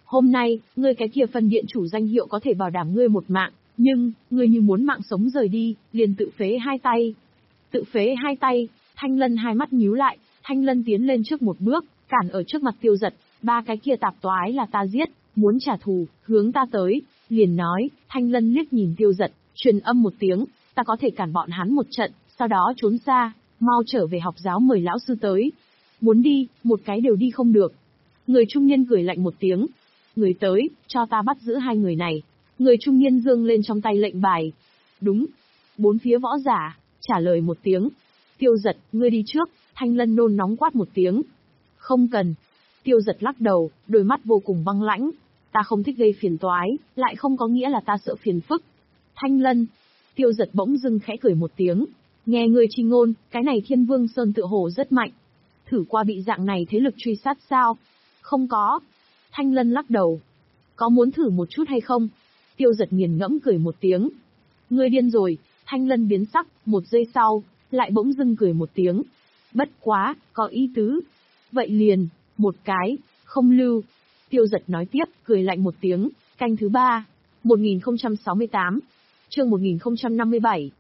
Hôm nay, ngươi cái kia phân điện chủ danh hiệu có thể bảo đảm ngươi một mạng, nhưng, ngươi như muốn mạng sống rời đi, liền tự phế hai tay. Tự phế hai tay, Thanh Lân hai mắt nhíu lại, Thanh Lân tiến lên trước một bước, cản ở trước mặt Tiêu Dật, ba cái kia tạp toái là ta giết, muốn trả thù, hướng ta tới, liền nói, Thanh Lân liếc nhìn Tiêu Dật, truyền âm một tiếng, ta có thể cản bọn hắn một trận, sau đó trốn xa, mau trở về học giáo mời lão sư tới. Muốn đi, một cái đều đi không được. Người trung niên cười lạnh một tiếng. Người tới, cho ta bắt giữ hai người này. Người trung niên giương lên trong tay lệnh bài. Đúng. Bốn phía võ giả, trả lời một tiếng. Tiêu Dật, ngươi đi trước, Thanh Lân nôn nóng quát một tiếng. Không cần. Tiêu Dật lắc đầu, đôi mắt vô cùng băng lãnh. Ta không thích gây phiền toái, lại không có nghĩa là ta sợ phiền phức. Thanh Lân. Tiêu Dật bỗng dưng khẽ cười một tiếng. Nghe người chi ngôn, cái này Thiên Vương Sơn tựa hồ rất mạnh. Thử qua bị dạng này thế lực truy sát sao? Không có. Thanh Lân lắc đầu. Có muốn thử một chút hay không? Tiêu Dật nghiền ngẫm cười một tiếng. Ngươi điên rồi, Thanh Lân biến sắc, một giây sau, lại bỗng dưng cười một tiếng. Bất quá, có ý tứ. Vậy liền, một cái, không lưu. Tiêu Dật nói tiếp, cười lạnh một tiếng, canh thứ ba, một nghìn không trăm sáu mươi tám, chương một nghìn không trăm năm mươi bảy.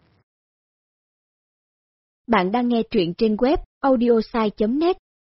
Bạn đang nghe truyện trên web audiosai chấm net.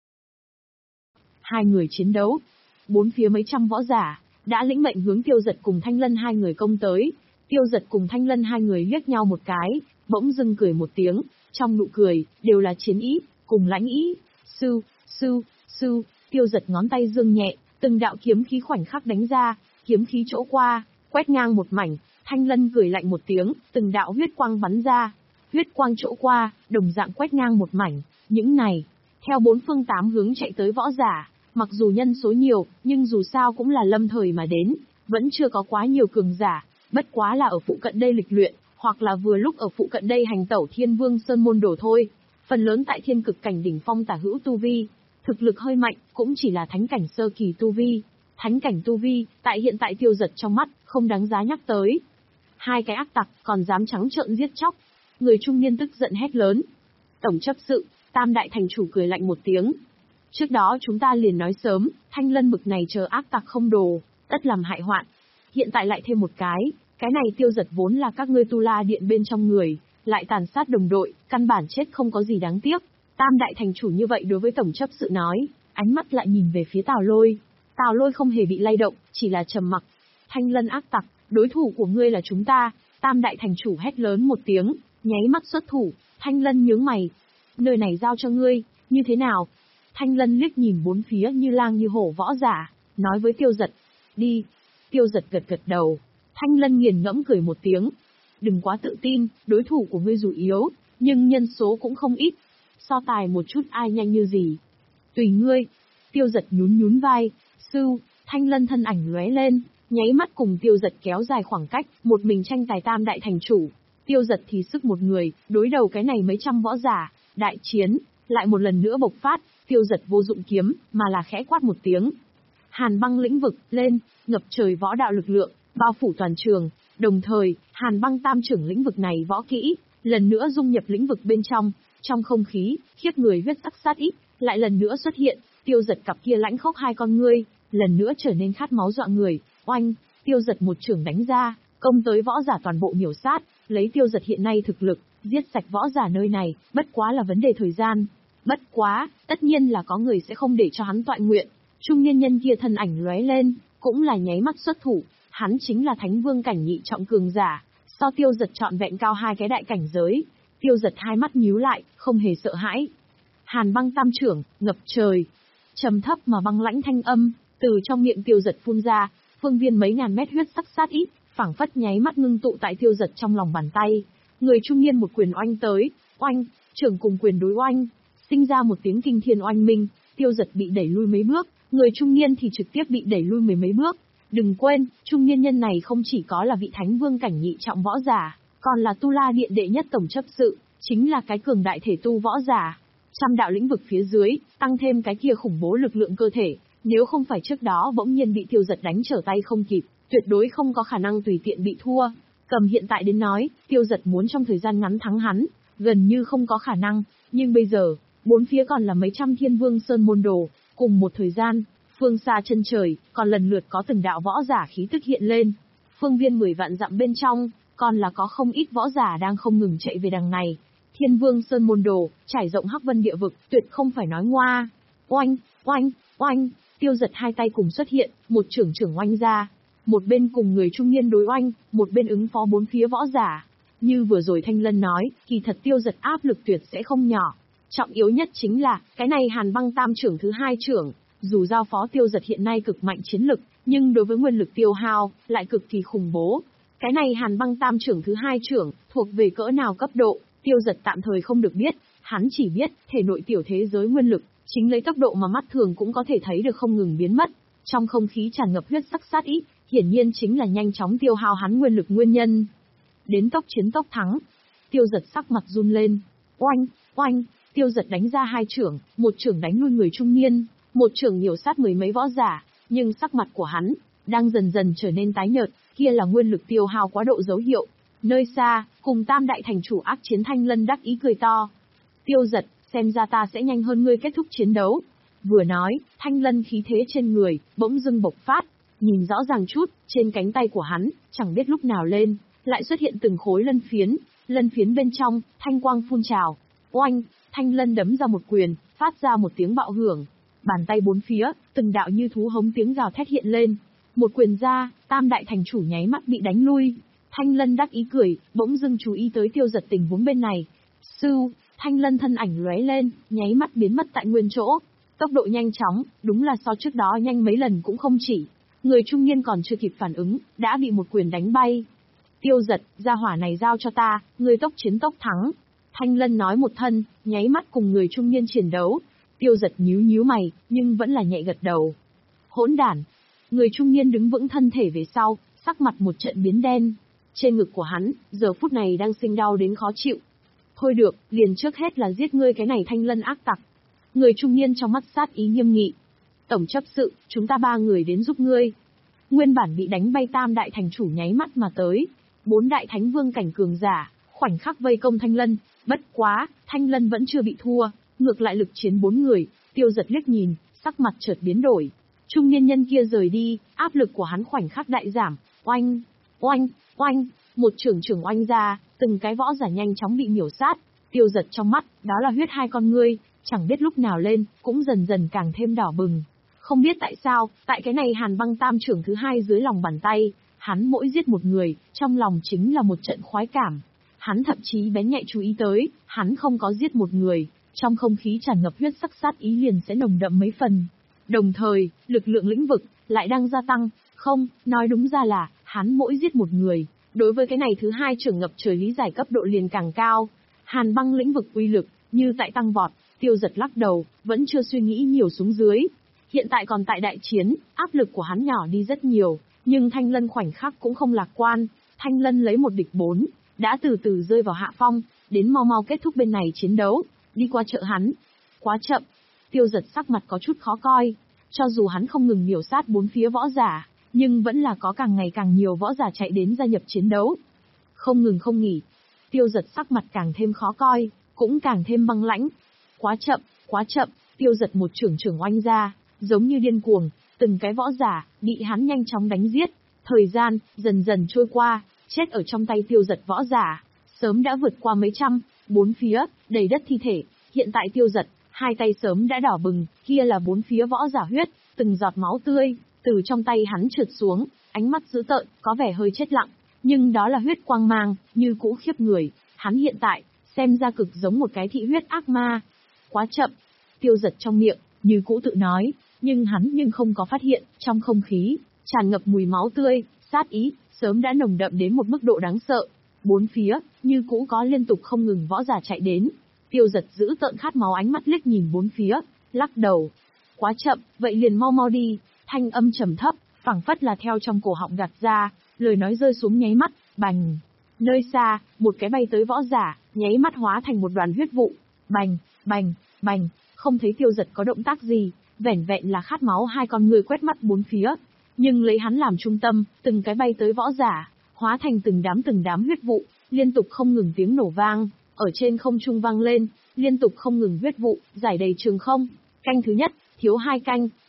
Hai người chiến đấu, bốn phía mấy trăm võ giả, đã lĩnh mệnh hướng Tiêu Dật cùng Thanh Lân hai người công tới. Tiêu Dật cùng Thanh Lân hai người liếc nhau một cái, bỗng dưng cười một tiếng, trong nụ cười, đều là chiến ý, cùng lãnh ý. Sư, sư, sư, Tiêu Dật ngón tay dương nhẹ, từng đạo kiếm khí khoảnh khắc đánh ra, kiếm khí chỗ qua, quét ngang một mảnh. Thanh Lân cười lạnh một tiếng, từng đạo huyết quang bắn ra, huyết quang chỗ qua, đồng dạng quét ngang một mảnh. Những này, theo bốn phương tám hướng chạy tới võ giả, mặc dù nhân số nhiều, nhưng dù sao cũng là lâm thời mà đến, vẫn chưa có quá nhiều cường giả, bất quá là ở phụ cận đây lịch luyện, hoặc là vừa lúc ở phụ cận đây hành tẩu Thiên Vương Sơn môn đồ thôi. Phần lớn tại thiên cực cảnh đỉnh phong tả hữu tu vi, thực lực hơi mạnh, cũng chỉ là thánh cảnh sơ kỳ tu vi. Thánh cảnh tu vi, tại hiện tại Tiêu Dật trong mắt, không đáng giá nhắc tới. Hai cái ác tặc, còn dám trắng trợn giết chóc. Người trung niên tức giận hét lớn. Tổng chấp sự, Tam đại thành chủ cười lạnh một tiếng. Trước đó chúng ta liền nói sớm, Thanh Lân bực này chờ ác tặc không đồ, tất làm hại hoạn. Hiện tại lại thêm một cái, cái này Tiêu Dật vốn là các ngươi Tu La Điện bên trong người, lại tàn sát đồng đội, căn bản chết không có gì đáng tiếc. Tam đại thành chủ như vậy đối với tổng chấp sự nói, ánh mắt lại nhìn về phía Tào Lôi. Tào Lôi không hề bị lay động, chỉ là trầm mặc. Thanh Lân ác tặc, đối thủ của ngươi là chúng ta. Tam đại thành chủ hét lớn một tiếng, nháy mắt xuất thủ. Thanh Lân nhướng mày. Nơi này giao cho ngươi, như thế nào? Thanh Lân liếc nhìn bốn phía như lang như hổ võ giả, nói với Tiêu Dật. Đi. Tiêu Dật gật gật đầu. Thanh Lân nghiền ngẫm cười một tiếng. Đừng quá tự tin, đối thủ của ngươi dù yếu, nhưng nhân số cũng không ít. So tài một chút ai nhanh như gì. Tùy ngươi. Tiêu Dật nhún nhún vai. Sư, Thanh Lân thân ảnh lóe lên, nháy mắt cùng Tiêu Dật kéo dài khoảng cách, một mình tranh tài tam đại thành chủ. Tiêu Dật thì sức một người, đối đầu cái này mấy trăm võ giả, đại chiến, lại một lần nữa bộc phát. Tiêu Dật vô dụng kiếm, mà là khẽ quát một tiếng. Hàn băng lĩnh vực, lên, ngập trời võ đạo lực lượng, bao phủ toàn trường. Đồng thời, hàn băng tam trưởng lĩnh vực này võ kỹ, lần nữa dung nhập lĩnh vực bên trong. Trong không khí, khiếp người huyết sắc sát ít, lại lần nữa xuất hiện. Tiêu Dật cặp kia lãnh khốc hai con ngươi, lần nữa trở nên khát máu dọa người. Oanh, Tiêu Dật một trưởng đánh ra, công tới võ giả toàn bộ miểu sát. Lấy Tiêu Dật hiện nay thực lực, giết sạch võ giả nơi này, bất quá là vấn đề thời gian. Bất quá, tất nhiên là có người sẽ không để cho hắn tọa nguyện. Trung niên nhân kia thân ảnh lóe lên, cũng là nháy mắt xuất thủ. Hắn chính là Thánh Vương cảnh nhị trọng cường giả, so Tiêu Dật trọn vẹn cao hai cái đại cảnh giới. Tiêu Dật hai mắt nhíu lại, không hề sợ hãi. Hàn băng tam trưởng, ngập trời. Trầm thấp mà băng lãnh thanh âm, từ trong miệng Tiêu Dật phun ra, phương viên mấy ngàn mét huyết sắc sát ít, phảng phất nháy mắt ngưng tụ tại Tiêu Dật trong lòng bàn tay. Người trung niên một quyền oanh tới, oanh, trưởng cùng quyền đối oanh, sinh ra một tiếng kinh thiên oanh minh. Tiêu Dật bị đẩy lui mấy bước, người trung niên thì trực tiếp bị đẩy lui mười mấy bước. Đừng quên, trung niên nhân này không chỉ có là vị Thánh Vương cảnh nhị trọng võ giả, còn là Tu La Điện đệ nhất tổng chấp sự, chính là cái cường đại thể tu võ giả. Trăm đạo lĩnh vực phía dưới, tăng thêm cái kia khủng bố lực lượng cơ thể, nếu không phải trước đó bỗng nhiên bị Tiêu Dật đánh trở tay không kịp, tuyệt đối không có khả năng tùy tiện bị thua. Cầm hiện tại đến nói, Tiêu Dật muốn trong thời gian ngắn thắng hắn, gần như không có khả năng, nhưng bây giờ, bốn phía còn là mấy trăm Thiên Vương Sơn môn đồ, cùng một thời gian, Phương xa chân trời, còn lần lượt có từng đạo võ giả khí tức hiện lên. Phương viên mười vạn dặm bên trong, còn là có không ít võ giả đang không ngừng chạy về đằng này. Thiên Vương Sơn môn đồ, trải rộng Hắc Vân địa vực, tuyệt không phải nói ngoa. Oanh, oanh, oanh, Tiêu Giật hai tay cùng xuất hiện, một trưởng trưởng oanh ra. Một bên cùng người trung niên đối oanh, một bên ứng phó bốn phía võ giả. Như vừa rồi Thanh Lân nói, kỳ thật Tiêu Giật áp lực tuyệt sẽ không nhỏ. Trọng yếu nhất chính là, cái này Hàn Băng Tam trưởng thứ hai trưởng, dù giao phó Tiêu Giật hiện nay cực mạnh chiến lực, nhưng đối với nguyên lực tiêu hao, lại cực kỳ khủng bố. Cái này Hàn Băng Tam trưởng thứ hai trưởng, thuộc về cỡ nào cấp độ, Tiêu Giật tạm thời không được biết, hắn chỉ biết, thể nội tiểu thế giới nguyên lực, chính lấy tốc độ mà mắt thường cũng có thể thấy được không ngừng biến mất. Trong không khí tràn ngập huyết sắc sát ý, hiển nhiên chính là nhanh chóng tiêu hao hắn nguyên lực nguyên nhân. Đến tốc chiến tốc thắng, Tiêu Giật sắc mặt run lên. Oanh, oanh, Tiêu Giật đánh ra hai trưởng, một trưởng đánh lui người trung niên, một trưởng nhiều sát mười mấy võ giả, nhưng sắc mặt của hắn đang dần dần trở nên tái nhợt, kia là nguyên lực tiêu hao quá độ dấu hiệu. Nơi xa, cùng Tam đại thành chủ ác chiến Thanh Lân đắc ý cười to. Tiêu Giật, xem ra ta sẽ nhanh hơn ngươi kết thúc chiến đấu. Vừa nói, Thanh Lân khí thế trên người bỗng dưng bộc phát, nhìn rõ ràng chút, trên cánh tay của hắn, chẳng biết lúc nào lên, lại xuất hiện từng khối lân phiến, lân phiến bên trong, thanh quang phun trào. Oanh, Thanh Lân đấm ra một quyền, phát ra một tiếng bạo hưởng. Bàn tay bốn phía, từng đạo như thú hống tiếng gào thét hiện lên. Một quyền ra, Tam đại thành chủ nháy mắt bị đánh lui. Thanh Lân đắc ý cười, bỗng dưng chú ý tới Tiêu Giật tình huống bên này. Sưu, Thanh Lân thân ảnh lóe lên, nháy mắt biến mất tại nguyên chỗ. Tốc độ nhanh chóng, đúng là so trước đó nhanh mấy lần cũng không chỉ. Người trung niên còn chưa kịp phản ứng, đã bị một quyền đánh bay. Tiêu Giật, gia hỏa này giao cho ta, người tốc chiến tốc thắng. Thanh Lân nói một thân, nháy mắt cùng người trung niên chiến đấu. Tiêu Giật nhíu nhíu mày, nhưng vẫn là nhẹ gật đầu. Hỗn đản. Người trung niên đứng vững thân thể về sau, sắc mặt một trận biến đen. Trên ngực của hắn, giờ phút này đang sinh đau đến khó chịu. Thôi được, liền trước hết là giết ngươi cái này Thanh Lân ác tặc. Người trung niên trong mắt sát ý nghiêm nghị. Tổng chấp sự, chúng ta ba người đến giúp ngươi. Nguyên bản bị đánh bay Tam đại thành chủ nháy mắt mà tới. Bốn đại thánh vương cảnh cường giả, khoảnh khắc vây công Thanh Lân. Bất quá, Thanh Lân vẫn chưa bị thua, ngược lại lực chiến bốn người. Tiêu Giật liếc nhìn, sắc mặt chợt biến đổi. Trung niên nhân kia rời đi, áp lực của hắn khoảnh khắc đại giảm. Oanh, oanh, oanh, một trưởng trưởng oanh ra, từng cái võ giả nhanh chóng bị miểu sát. Tiêu Giật trong mắt, đó là huyết hai con ngươi, chẳng biết lúc nào lên, cũng dần dần càng thêm đỏ bừng. Không biết tại sao, tại cái này Hàn Băng Tam trưởng thứ hai dưới lòng bàn tay, hắn mỗi giết một người, trong lòng chính là một trận khoái cảm. Hắn thậm chí bén nhạy chú ý tới, hắn không có giết một người, trong không khí tràn ngập huyết sắc sát ý liền sẽ nồng đậm mấy phần. Đồng thời, lực lượng lĩnh vực lại đang gia tăng, không, nói đúng ra là, hắn mỗi giết một người, đối với cái này thứ hai trưởng ngập trời lý giải cấp độ liền càng cao. Hàn Băng lĩnh vực uy lực, như tại tăng vọt. Tiêu Giật lắc đầu, vẫn chưa suy nghĩ nhiều xuống dưới. Hiện tại còn tại đại chiến, áp lực của hắn nhỏ đi rất nhiều, nhưng Thanh Lân khoảnh khắc cũng không lạc quan. Thanh Lân lấy một địch bốn, đã từ từ rơi vào hạ phong, đến mau mau kết thúc bên này chiến đấu, đi qua chợ hắn. Quá chậm. Tiêu Giật sắc mặt có chút khó coi, cho dù hắn không ngừng miểu sát bốn phía võ giả, nhưng vẫn là có càng ngày càng nhiều võ giả chạy đến gia nhập chiến đấu. Không ngừng không nghỉ. Tiêu Giật sắc mặt càng thêm khó coi, cũng càng thêm băng lãnh. Quá chậm, quá chậm, Tiêu Giật một trưởng trưởng oanh ra, giống như điên cuồng, từng cái võ giả, bị hắn nhanh chóng đánh giết. Thời gian, dần dần trôi qua, chết ở trong tay Tiêu Giật võ giả, sớm đã vượt qua mấy trăm, bốn phía, đầy đất thi thể. Hiện tại Tiêu Giật, hai tay sớm đã đỏ bừng, kia là bốn phía võ giả huyết, từng giọt máu tươi, từ trong tay hắn trượt xuống, ánh mắt dữ tợn, có vẻ hơi chết lặng, nhưng đó là huyết quang mang, như cũ khiếp người. Hắn hiện tại, xem ra cực giống một cái thị huyết ác ma. Quá chậm. Tiêu Giật trong miệng, như cũ tự nói, nhưng hắn nhưng không có phát hiện, trong không khí, tràn ngập mùi máu tươi, sát ý, sớm đã nồng đậm đến một mức độ đáng sợ. Bốn phía, như cũ có liên tục không ngừng võ giả chạy đến. Tiêu Giật giữ tợn khát máu ánh mắt liếc nhìn bốn phía, lắc đầu. Quá chậm, vậy liền mau mau đi. Thanh âm trầm thấp, phảng phất là theo trong cổ họng gạt ra, lời nói rơi xuống nháy mắt, bành. Nơi xa, một cái bay tới võ giả, nháy mắt hóa thành một đoàn huyết vụ. Bành, bành, bành, không thấy Tiêu Giật có động tác gì, vẻn vẹn là khát máu hai con người quét mắt bốn phía. Nhưng lấy hắn làm trung tâm, từng cái bay tới võ giả, hóa thành từng đám từng đám huyết vụ, liên tục không ngừng tiếng nổ vang, ở trên không trung vang lên, liên tục không ngừng huyết vụ, giải đầy trường không. Canh thứ nhất, thiếu hai canh,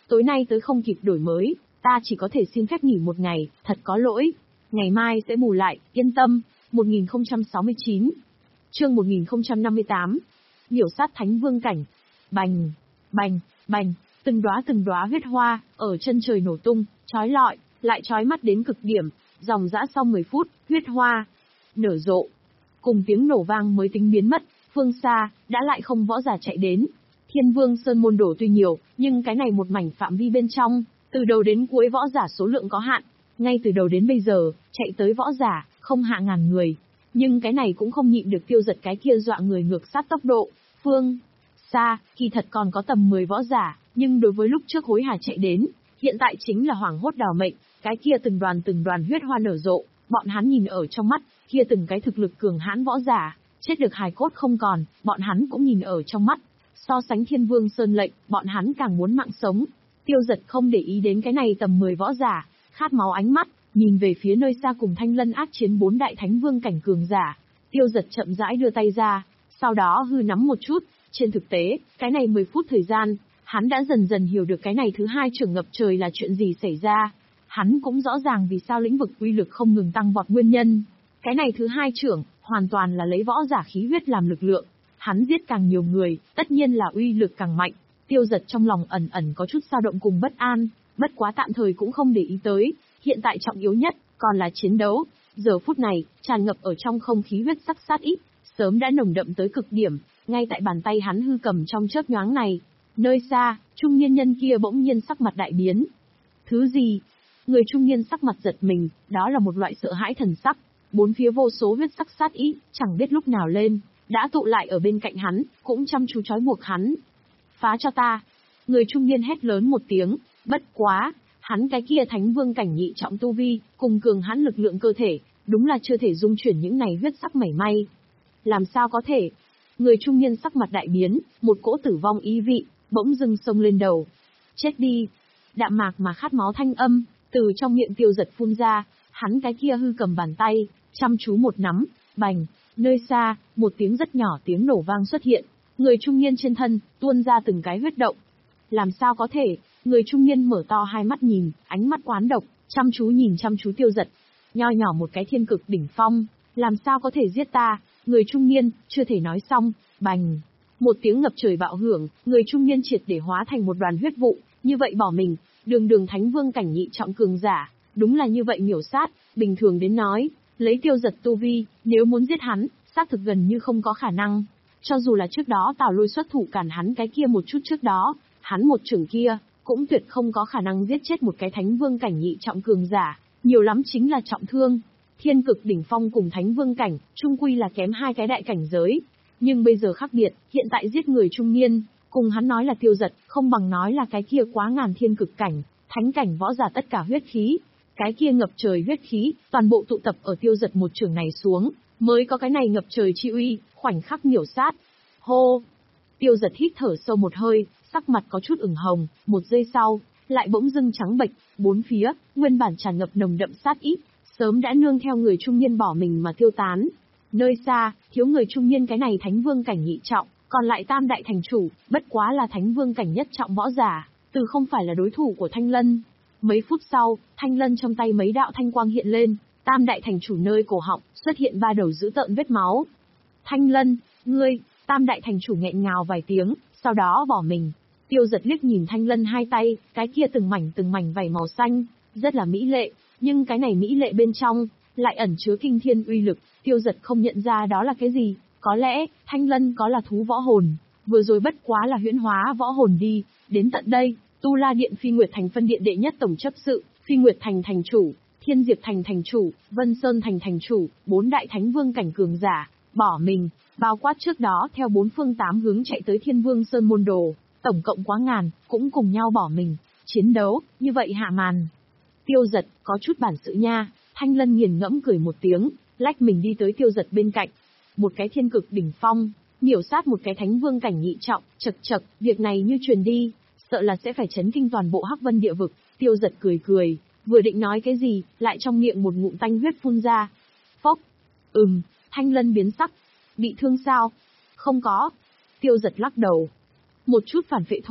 tối nay tới không kịp đổi mới, ta chỉ có thể xin phép nghỉ một ngày, thật có lỗi. Ngày mai sẽ bù lại, yên tâm. một nghìn không trăm sáu mươi chín Chương một nghìn không trăm năm mươi tám Miểu sát Thánh Vương cảnh. Bành, bành, bành, từng đóa từng đóa huyết hoa, ở chân trời nổ tung, chói lọi, lại chói mắt đến cực điểm, dòng dã sau mười phút, huyết hoa nở rộ. Cùng tiếng nổ vang mới tính biến mất, phương xa, đã lại không võ giả chạy đến. Thiên Vương Sơn môn đồ tuy nhiều, nhưng cái này một mảnh phạm vi bên trong, từ đầu đến cuối võ giả số lượng có hạn. Ngay từ đầu đến bây giờ, chạy tới võ giả, không hạ ngàn người. Nhưng cái này cũng không nhịn được Tiêu Giật cái kia dọa người ngược sát tốc độ. Phương xa, kỳ thật còn có tầm mười võ giả, nhưng đối với lúc trước hối hả chạy đến, hiện tại chính là hoảng hốt đào mệnh, cái kia từng đoàn từng đoàn huyết hoa nở rộ, bọn hắn nhìn ở trong mắt, kia từng cái thực lực cường hãn võ giả, chết được hài cốt không còn, bọn hắn cũng nhìn ở trong mắt. So sánh Thiên Vương Sơn lệnh, bọn hắn càng muốn mạng sống. Tiêu Giật không để ý đến cái này tầm mười võ giả, khát máu ánh mắt, nhìn về phía nơi xa cùng Thanh Lân ác chiến bốn đại thánh vương cảnh cường giả. Tiêu Giật chậm rãi đưa tay ra, sau đó hư nắm một chút. Trên thực tế, cái này mười phút thời gian, hắn đã dần dần hiểu được cái này thứ hai trưởng ngập trời là chuyện gì xảy ra. Hắn cũng rõ ràng vì sao lĩnh vực uy lực không ngừng tăng vọt nguyên nhân. Cái này thứ hai trưởng, hoàn toàn là lấy võ giả khí huyết làm lực lượng. Hắn giết càng nhiều người, tất nhiên là uy lực càng mạnh. Tiêu Giật trong lòng ẩn ẩn có chút dao động cùng bất an, bất quá tạm thời cũng không để ý tới. Hiện tại trọng yếu nhất, còn là chiến đấu. Giờ phút này, tràn ngập ở trong không khí huyết sắc sát ít, sớm đã nồng đậm tới cực điểm. Ngay tại bàn tay hắn hư cầm trong chớp nhoáng này, nơi xa, trung niên nhân kia bỗng nhiên sắc mặt đại biến. Thứ gì? Người trung niên sắc mặt giật mình, đó là một loại sợ hãi thần sắc. Bốn phía vô số huyết sắc sát ý, chẳng biết lúc nào lên, đã tụ lại ở bên cạnh hắn, cũng chăm chú trói buộc hắn. Phá cho ta! Người trung niên hét lớn một tiếng, bất quá, hắn cái kia thánh vương cảnh nhị trọng tu vi, cùng cường hãn lực lượng cơ thể, đúng là chưa thể dung chuyển những này huyết sắc mảy may. Làm sao có thể? Người trung niên sắc mặt đại biến, một cỗ tử vong ý vị, bỗng dưng xông lên đầu. Chết đi! Đạm mạc mà khát máu thanh âm, từ trong miệng Tiêu Giật phun ra, hắn cái kia hư cầm bàn tay, chăm chú một nắm, bành, nơi xa, một tiếng rất nhỏ tiếng nổ vang xuất hiện, người trung niên trên thân, tuôn ra từng cái huyết động. Làm sao có thể? Người trung niên mở to hai mắt nhìn, ánh mắt oán độc, chăm chú nhìn chăm chú Tiêu Giật. Nho nhỏ một cái thiên cực đỉnh phong, làm sao có thể giết ta? Người trung niên, chưa thể nói xong, bành. Một tiếng ngập trời bạo hưởng, người trung niên triệt để hóa thành một đoàn huyết vụ, như vậy bỏ mình, đường đường thánh vương cảnh nhị trọng cường giả, đúng là như vậy miểu sát, bình thường đến nói, lấy Tiêu Giật tu vi, nếu muốn giết hắn, xác thực gần như không có khả năng. Cho dù là trước đó Tào Lôi xuất thủ cản hắn cái kia một chút trước đó, hắn một chưởng kia, cũng tuyệt không có khả năng giết chết một cái thánh vương cảnh nhị trọng cường giả, nhiều lắm chính là trọng thương. Thiên cực đỉnh phong cùng thánh vương cảnh, chung quy là kém hai cái đại cảnh giới. Nhưng bây giờ khác biệt, hiện tại giết người trung niên, cùng hắn nói là Tiêu Giật, không bằng nói là cái kia quá ngàn thiên cực cảnh, thánh cảnh võ giả tất cả huyết khí. Cái kia ngập trời huyết khí, toàn bộ tụ tập ở Tiêu Giật một trường này xuống, mới có cái này ngập trời chi uy, khoảnh khắc miểu sát. Hô! Tiêu Giật hít thở sâu một hơi, sắc mặt có chút ửng hồng, một giây sau, lại bỗng dưng trắng bệch, bốn phía, nguyên bản tràn ngập nồng đậm sát ý, sớm đã nương theo người trung niên bỏ mình mà tiêu tán. Nơi xa, thiếu người trung niên cái này thánh vương cảnh nhị trọng, còn lại tam đại thành chủ, bất quá là thánh vương cảnh nhất trọng võ giả, từ không phải là đối thủ của Thanh Lân. Mấy phút sau, Thanh Lân trong tay mấy đạo thanh quang hiện lên, tam đại thành chủ nơi cổ họng, xuất hiện ba đầu dữ tợn vết máu. Thanh Lân, ngươi, tam đại thành chủ nghẹn ngào vài tiếng, sau đó bỏ mình. Tiêu Giật liếc nhìn Thanh Lân hai tay, cái kia từng mảnh từng mảnh vảy màu xanh, rất là mỹ lệ, nhưng cái này mỹ lệ bên trong, lại ẩn chứa kinh thiên uy lực, Tiêu Giật không nhận ra đó là cái gì, có lẽ, Thanh Lân có là thú võ hồn, vừa rồi bất quá là huyễn hóa võ hồn đi, đến tận đây, Tu La Điện Phi Nguyệt Thành phân điện đệ nhất tổng chấp sự, Phi Nguyệt Thành thành chủ, Thiên Diệp Thành thành chủ, Vân Sơn Thành thành chủ, bốn đại thánh vương cảnh cường giả, bỏ mình, bao quát trước đó theo bốn phương tám hướng chạy tới Thiên Vương Sơn môn đồ, tổng cộng quá ngàn, cũng cùng nhau bỏ mình, chiến đấu, như vậy hạ màn. Tiêu Giật, có chút bản sự nha, Thanh Lân nghiền ngẫm cười một tiếng, lách mình đi tới Tiêu Giật bên cạnh. Một cái thiên cực đỉnh phong, miểu sát một cái thánh vương cảnh nhị trọng, chật chật, việc này như truyền đi, sợ là sẽ phải chấn kinh toàn bộ Hắc Vân địa vực. Tiêu Giật cười cười, vừa định nói cái gì, lại trong miệng một ngụm tanh huyết phun ra. Phốc, ừm, Thanh Lân biến sắc, bị thương sao? Không có. Tiêu Giật lắc đầu. Một chút phản phệ thôi,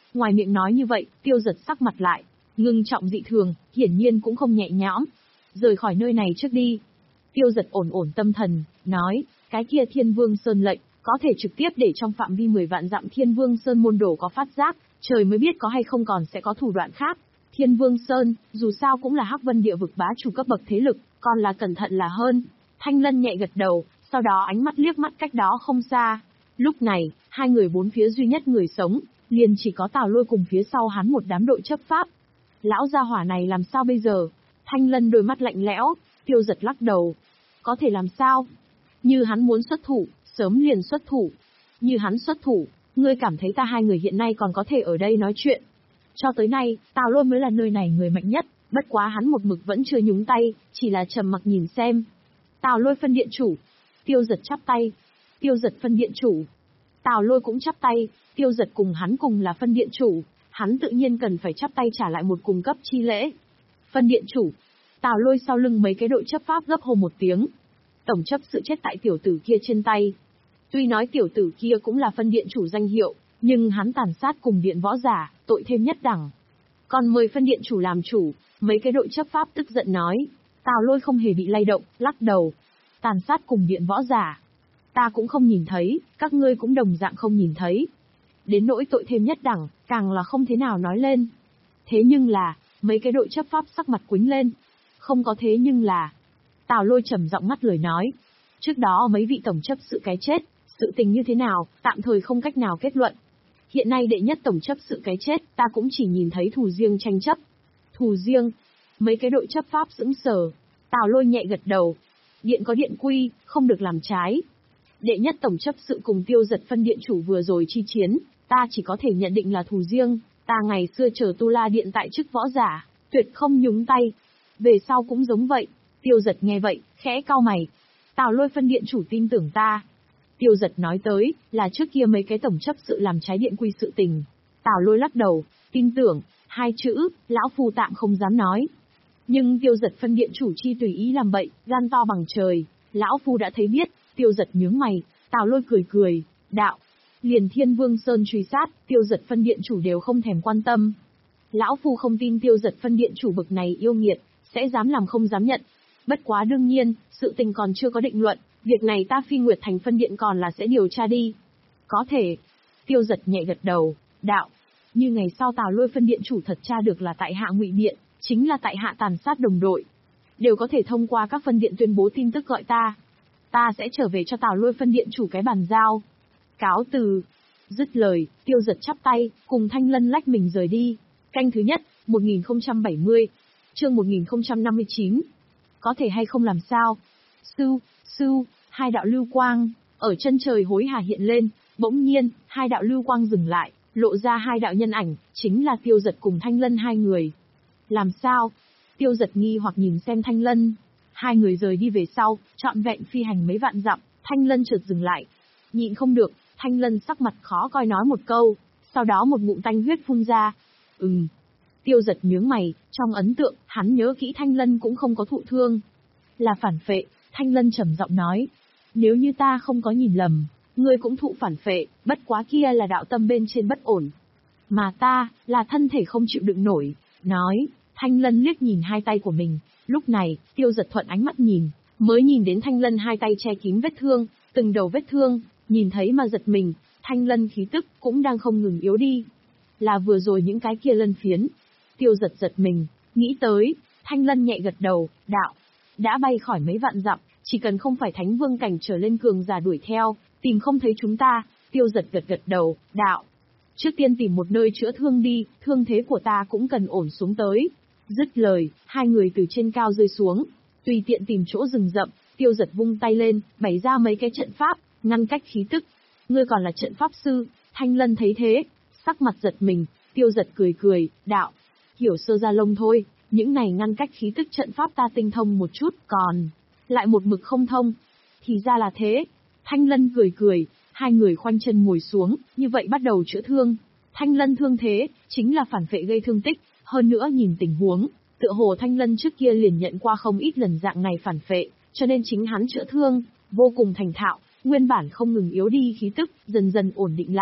Ngoài miệng nói như vậy, Tiêu Giật sắc mặt lại, ngưng trọng dị thường, hiển nhiên cũng không nhẹ nhõm. Rời khỏi nơi này trước đi. Tiêu Giật ổn ổn tâm thần, nói, cái kia Thiên Vương Sơn lệnh, có thể trực tiếp để trong phạm vi mười vạn dặm Thiên Vương Sơn môn đồ có phát giác, trời mới biết có hay không còn sẽ có thủ đoạn khác. Thiên Vương Sơn, dù sao cũng là Hắc Vân địa vực bá chủ cấp bậc thế lực, còn là cẩn thận là hơn. Thanh Lân nhẹ gật đầu, sau đó ánh mắt liếc mắt cách đó không xa. Lúc này, hai người bốn phía duy nhất người sống, liền chỉ có Tào Lôi cùng phía sau hắn một đám đội chấp pháp. Lão gia hỏa này làm sao bây giờ? Thanh Lân đôi mắt lạnh lẽo, Tiêu Giật lắc đầu. Có thể làm sao? Như hắn muốn xuất thủ, sớm liền xuất thủ. Như hắn xuất thủ, ngươi cảm thấy ta hai người hiện nay còn có thể ở đây nói chuyện. Cho tới nay, Tào Lôi mới là nơi này người mạnh nhất, bất quá hắn một mực vẫn chưa nhúng tay, chỉ là trầm mặc nhìn xem. Tào Lôi phân điện chủ. Tiêu Giật chắp tay. Tiêu Giật phân điện chủ. Tào Lôi cũng chắp tay, Tiêu Giật cùng hắn cùng là phân điện chủ, hắn tự nhiên cần phải chắp tay trả lại một cùng cấp chi lễ. Phân điện chủ. Tào Lôi sau lưng mấy cái đội chấp pháp gấp hô một tiếng. Tổng chấp sự chết tại tiểu tử kia trên tay. Tuy nói tiểu tử kia cũng là phân điện chủ danh hiệu, nhưng hắn tàn sát cùng điện võ giả, tội thêm nhất đẳng. Còn mời phân điện chủ làm chủ, mấy cái đội chấp pháp tức giận nói. Tào Lôi không hề bị lay động, lắc đầu. Tàn sát cùng điện võ giả. Ta cũng không nhìn thấy, các ngươi cũng đồng dạng không nhìn thấy. Đến nỗi tội thêm nhất đẳng, càng là không thế nào nói lên. Thế nhưng là, mấy cái đội chấp pháp sắc mặt quĩnh lên. Không có thế nhưng là. Tào Lôi trầm giọng ngắt lời nói. Trước đó mấy vị tổng chấp sự cái chết, sự tình như thế nào, tạm thời không cách nào kết luận. Hiện nay đệ nhất tổng chấp sự cái chết, ta cũng chỉ nhìn thấy thù riêng tranh chấp. Thù riêng. Mấy cái đội chấp pháp sững sờ. Tào Lôi nhẹ gật đầu. Điện có điện quy, không được làm trái. Đệ nhất tổng chấp sự cùng Tiêu Giật phân điện chủ vừa rồi chi chiến, ta chỉ có thể nhận định là thù riêng, ta ngày xưa chờ Tu La Điện tại chức võ giả, tuyệt không nhúng tay. Về sau cũng giống vậy. Tiêu Giật nghe vậy, khẽ cau mày. Tào Lôi phân điện chủ tin tưởng ta. Tiêu Giật nói tới, là trước kia mấy cái tổng chấp sự làm trái điện quy sự tình. Tào Lôi lắc đầu, tin tưởng, hai chữ, lão phu tạm không dám nói. Nhưng Tiêu Giật phân điện chủ chi tùy ý làm bậy, gan to bằng trời, lão phu đã thấy biết. Tiêu Giật nhướng mày, Tào Lôi cười cười, đạo. Liền Thiên Vương Sơn truy sát, Tiêu Giật phân điện chủ đều không thèm quan tâm. Lão phu không tin Tiêu Giật phân điện chủ bực này yêu nghiệt, sẽ dám làm không dám nhận. Bất quá đương nhiên, sự tình còn chưa có định luận, việc này ta Phi Nguyệt Thành phân điện còn là sẽ điều tra đi. Có thể. Tiêu Giật nhẹ gật đầu, đạo. Như ngày sau Tào Lôi phân điện chủ thật tra được là tại hạ Ngụy Điện, chính là tại hạ tàn sát đồng đội. Đều có thể thông qua các phân điện tuyên bố tin tức gọi ta. Ta sẽ trở về cho Tào Lôi phân điện chủ cái bàn giao. Cáo từ. Dứt lời, Tiêu Giật chắp tay, cùng Thanh Lân lách mình rời đi. Canh thứ nhất, một nghìn không trăm bảy mươi. Chương một nghìn không trăm năm mươi chín. Có thể hay không làm sao? Sưu, sưu, hai đạo lưu quang, ở chân trời hối hả hiện lên, bỗng nhiên, hai đạo lưu quang dừng lại, lộ ra hai đạo nhân ảnh, chính là Tiêu Giật cùng Thanh Lân hai người. Làm sao? Tiêu Giật nghi hoặc nhìn xem Thanh Lân. Hai người rời đi về sau, trọn vẹn phi hành mấy vạn dặm, Thanh Lân chợt dừng lại. Nhịn không được, Thanh Lân sắc mặt khó coi nói một câu, sau đó một ngụm tanh huyết phun ra. Ừm. Tiêu Giật nhướng mày, trong ấn tượng, hắn nhớ kỹ Thanh Lân cũng không có thụ thương. Là phản phệ, Thanh Lân trầm giọng nói. Nếu như ta không có nhìn lầm, ngươi cũng thụ phản phệ, bất quá kia là đạo tâm bên trên bất ổn. Mà ta, là thân thể không chịu đựng nổi. Nói, Thanh Lân liếc nhìn hai tay của mình, lúc này, Tiêu Giật thuận ánh mắt nhìn, mới nhìn đến Thanh Lân hai tay che kín vết thương, từng đầu vết thương, nhìn thấy mà giật mình, Thanh Lân khí tức cũng đang không ngừng yếu đi. Là vừa rồi những cái kia lân phiến. Tiêu Giật giật mình, nghĩ tới, Thanh Lân nhẹ gật đầu, đạo. Đã bay khỏi mấy vạn dặm, chỉ cần không phải thánh vương cảnh trở lên cường giả đuổi theo, tìm không thấy chúng ta. Tiêu Giật gật gật đầu, đạo. Trước tiên tìm một nơi chữa thương đi, thương thế của ta cũng cần ổn xuống tới. Dứt lời, hai người từ trên cao rơi xuống, tùy tiện tìm chỗ rừng rậm, Tiêu Giật vung tay lên, bày ra mấy cái trận pháp, ngăn cách khí tức. Ngươi còn là trận pháp sư? Thanh Lân thấy thế, sắc mặt giật mình, Tiêu Giật cười cười, đạo. Hiểu sơ ra lông thôi, những này ngăn cách khí tức trận pháp ta tinh thông một chút, còn lại một mực không thông. Thì ra là thế. Thanh Lân cười cười, hai người khoanh chân ngồi xuống, như vậy bắt đầu chữa thương. Thanh Lân thương thế, chính là phản phệ gây thương tích, hơn nữa nhìn tình huống, tựa hồ Thanh Lân trước kia liền nhận qua không ít lần dạng này phản phệ, cho nên chính hắn chữa thương, vô cùng thành thạo, nguyên bản không ngừng yếu đi khí tức, dần dần ổn định lại.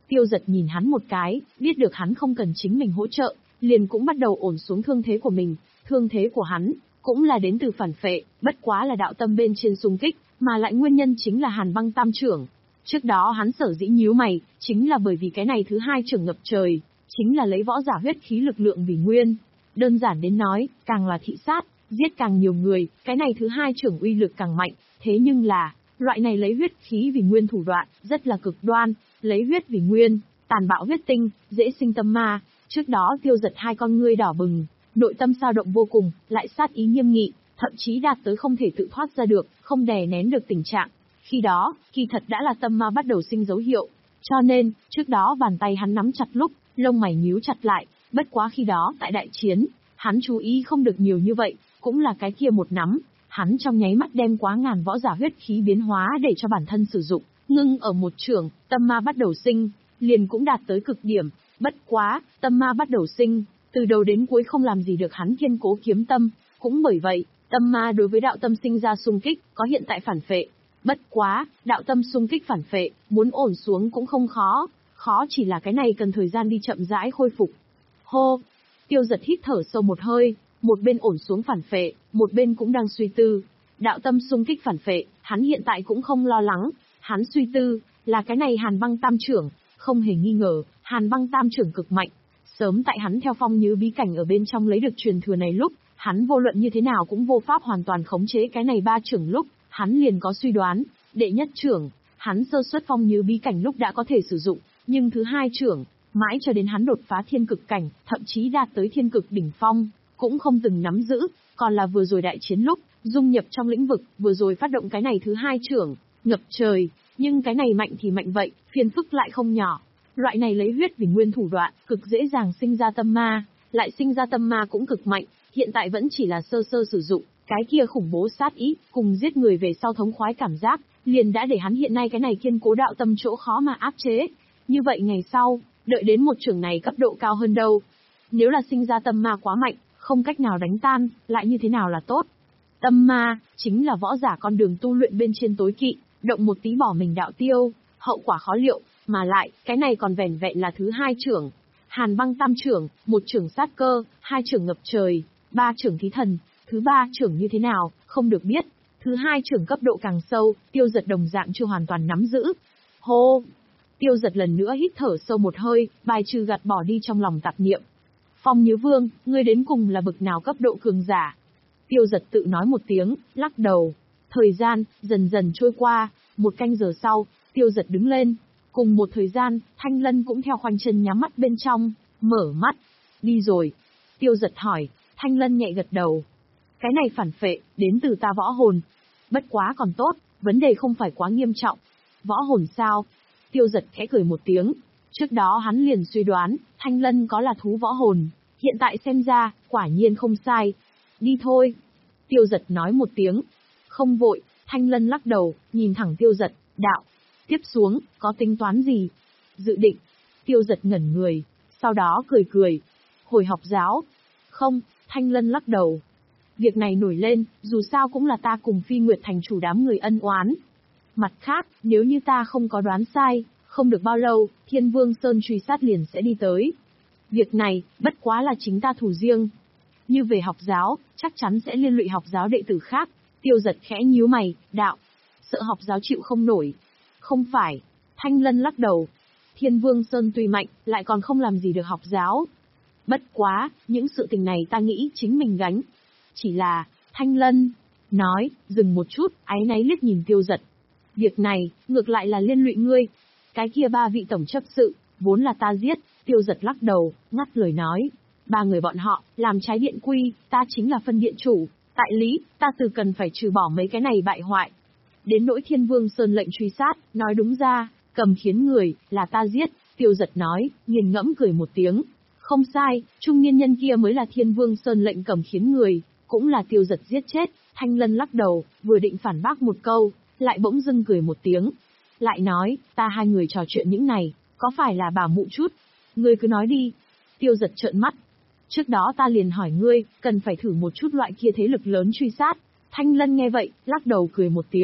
Tiêu Dật nhìn hắn một cái, biết được hắn không cần chính mình hỗ trợ, liền cũng bắt đầu ổn xuống thương thế của mình. Thương thế của hắn cũng là đến từ phản phệ, bất quá là đạo tâm bên trên xung kích, mà lại nguyên nhân chính là Hàn Băng Tam Chưởng. Trước đó hắn sở dĩ nhíu mày, chính là bởi vì cái này thứ hai chưởng ngập trời, chính là lấy võ giả huyết khí lực lượng vì nguyên. Đơn giản đến nói, càng là thị sát, giết càng nhiều người, cái này thứ hai chưởng uy lực càng mạnh, thế nhưng là, loại này lấy huyết khí vì nguyên thủ đoạn, rất là cực đoan, lấy huyết vì nguyên, tàn bạo huyết tinh, dễ sinh tâm ma. Trước đó Tiêu Dật hai con ngươi đỏ bừng, nội tâm sao động vô cùng, lại sát ý nghiêm nghị, thậm chí đạt tới không thể tự thoát ra được, không đè nén được tình trạng. Khi đó, kỳ thật đã là tâm ma bắt đầu sinh dấu hiệu, cho nên, trước đó bàn tay hắn nắm chặt lúc, lông mày nhíu chặt lại, bất quá khi đó tại đại chiến, hắn chú ý không được nhiều như vậy, cũng là cái kia một nắm, hắn trong nháy mắt đem quá ngàn võ giả huyết khí biến hóa để cho bản thân sử dụng, ngưng ở một trường, tâm ma bắt đầu sinh, liền cũng đạt tới cực điểm, bất quá, tâm ma bắt đầu sinh, từ đầu đến cuối không làm gì được hắn kiên cố kiếm tâm, cũng bởi vậy, tâm ma đối với đạo tâm sinh ra xung kích, có hiện tại phản phệ. Bất quá, đạo tâm xung kích phản phệ, muốn ổn xuống cũng không khó, khó chỉ là cái này cần thời gian đi chậm rãi khôi phục. Hô! Tiêu Dật hít thở sâu một hơi, một bên ổn xuống phản phệ, một bên cũng đang suy tư. Đạo tâm xung kích phản phệ, hắn hiện tại cũng không lo lắng, hắn suy tư, là cái này Hàn Băng Tam Chưởng, không hề nghi ngờ, Hàn Băng Tam Chưởng cực mạnh. Sớm tại hắn theo phong như bí cảnh ở bên trong lấy được truyền thừa này lúc, hắn vô luận như thế nào cũng vô pháp hoàn toàn khống chế cái này ba chưởng lúc, hắn liền có suy đoán, đệ nhất chưởng, hắn sơ xuất phong như bí cảnh lúc đã có thể sử dụng, nhưng thứ hai chưởng, mãi cho đến hắn đột phá thiên cực cảnh, thậm chí đạt tới thiên cực đỉnh phong, cũng không từng nắm giữ, còn là vừa rồi đại chiến lúc, dung nhập trong lĩnh vực, vừa rồi phát động cái này thứ hai chưởng, ngập trời, nhưng cái này mạnh thì mạnh vậy, phiền phức lại không nhỏ. Loại này lấy huyết vì nguyên thủ đoạn, cực dễ dàng sinh ra tâm ma, lại sinh ra tâm ma cũng cực mạnh, hiện tại vẫn chỉ là sơ sơ sử dụng, cái kia khủng bố sát ý, cùng giết người về sau thống khoái cảm giác, liền đã để hắn hiện nay cái này kiên cố đạo tâm chỗ khó mà áp chế. Như vậy ngày sau, đợi đến một trường này cấp độ cao hơn đâu. Nếu là sinh ra tâm ma quá mạnh, không cách nào đánh tan, lại như thế nào là tốt. Tâm ma, chính là võ giả con đường tu luyện bên trên tối kỵ, động một tí bỏ mình đạo tiêu, hậu quả khó liệu, mà lại, cái này còn vẻn vẹn là thứ hai chưởng. Hàn Băng Tam Chưởng, một chưởng sát cơ, hai chưởng ngập trời, ba chưởng thí thần, thứ ba chưởng như thế nào, không được biết. Thứ hai chưởng cấp độ càng sâu, Tiêu Dật đồng dạng chưa hoàn toàn nắm giữ. Hô! Tiêu Dật lần nữa hít thở sâu một hơi, bài trừ gạt bỏ đi trong lòng tạp niệm. Phong Nhớ Vương, ngươi đến cùng là bậc nào cấp độ cường giả? Tiêu Dật tự nói một tiếng, lắc đầu. Thời gian, dần dần trôi qua, một canh giờ sau, Tiêu Dật đứng lên. Cùng một thời gian, Thanh Lân cũng theo khoanh chân nhắm mắt bên trong, mở mắt. Đi rồi. Tiêu Dật hỏi, Thanh Lân nhẹ gật đầu. Cái này phản phệ, đến từ ta võ hồn. Bất quá còn tốt, vấn đề không phải quá nghiêm trọng. Võ hồn sao? Tiêu Dật khẽ cười một tiếng. Trước đó hắn liền suy đoán, Thanh Lân có là thú võ hồn. Hiện tại xem ra, quả nhiên không sai. Đi thôi. Tiêu Dật nói một tiếng. Không vội, Thanh Lân lắc đầu, nhìn thẳng Tiêu Dật, đạo. Tiếp xuống, có tính toán gì? Dự định. Tiêu Dật ngẩn người, sau đó cười cười. Hồi học giáo. Không, Thanh Lân lắc đầu. Việc này nổi lên, dù sao cũng là ta cùng Phi Nguyệt thành chủ đám người ân oán. Mặt khác, nếu như ta không có đoán sai, không được bao lâu, Thiên Vương Sơn truy sát liền sẽ đi tới. Việc này, bất quá là chính ta thủ riêng. Như về học giáo, chắc chắn sẽ liên lụy học giáo đệ tử khác. Tiêu Dật khẽ nhíu mày, đạo. Sợ học giáo chịu không nổi. Không phải. Thanh Lân lắc đầu. Thiên Vương Sơn tuy mạnh, lại còn không làm gì được học giáo. Bất quá, những sự tình này ta nghĩ chính mình gánh. Chỉ là, Thanh Lân, nói, dừng một chút, áy náy liếc nhìn Tiêu Dật. Việc này, ngược lại là liên lụy ngươi. Cái kia ba vị tổng chấp sự, vốn là ta giết. Tiêu Dật lắc đầu, ngắt lời nói. Ba người bọn họ, làm trái điện quy, ta chính là phân điện chủ. Tại lý, ta từ cần phải trừ bỏ mấy cái này bại hoại. Đến nỗi Thiên Vương Sơn lệnh truy sát, nói đúng ra, cầm khiến người, là ta giết. Tiêu Dật nói, nghiền ngẫm cười một tiếng. Không sai, trung niên nhân kia mới là Thiên Vương Sơn lệnh cầm khiến người, cũng là Tiêu Dật giết chết. Thanh Lân lắc đầu, vừa định phản bác một câu, lại bỗng dưng cười một tiếng. Lại nói, ta hai người trò chuyện những này, có phải là bà mụ chút? Ngươi cứ nói đi. Tiêu Dật trợn mắt. Trước đó ta liền hỏi ngươi, cần phải thử một chút loại kia thế lực lớn truy sát. Thanh Lân nghe vậy, lắc đầu cười một tiếng.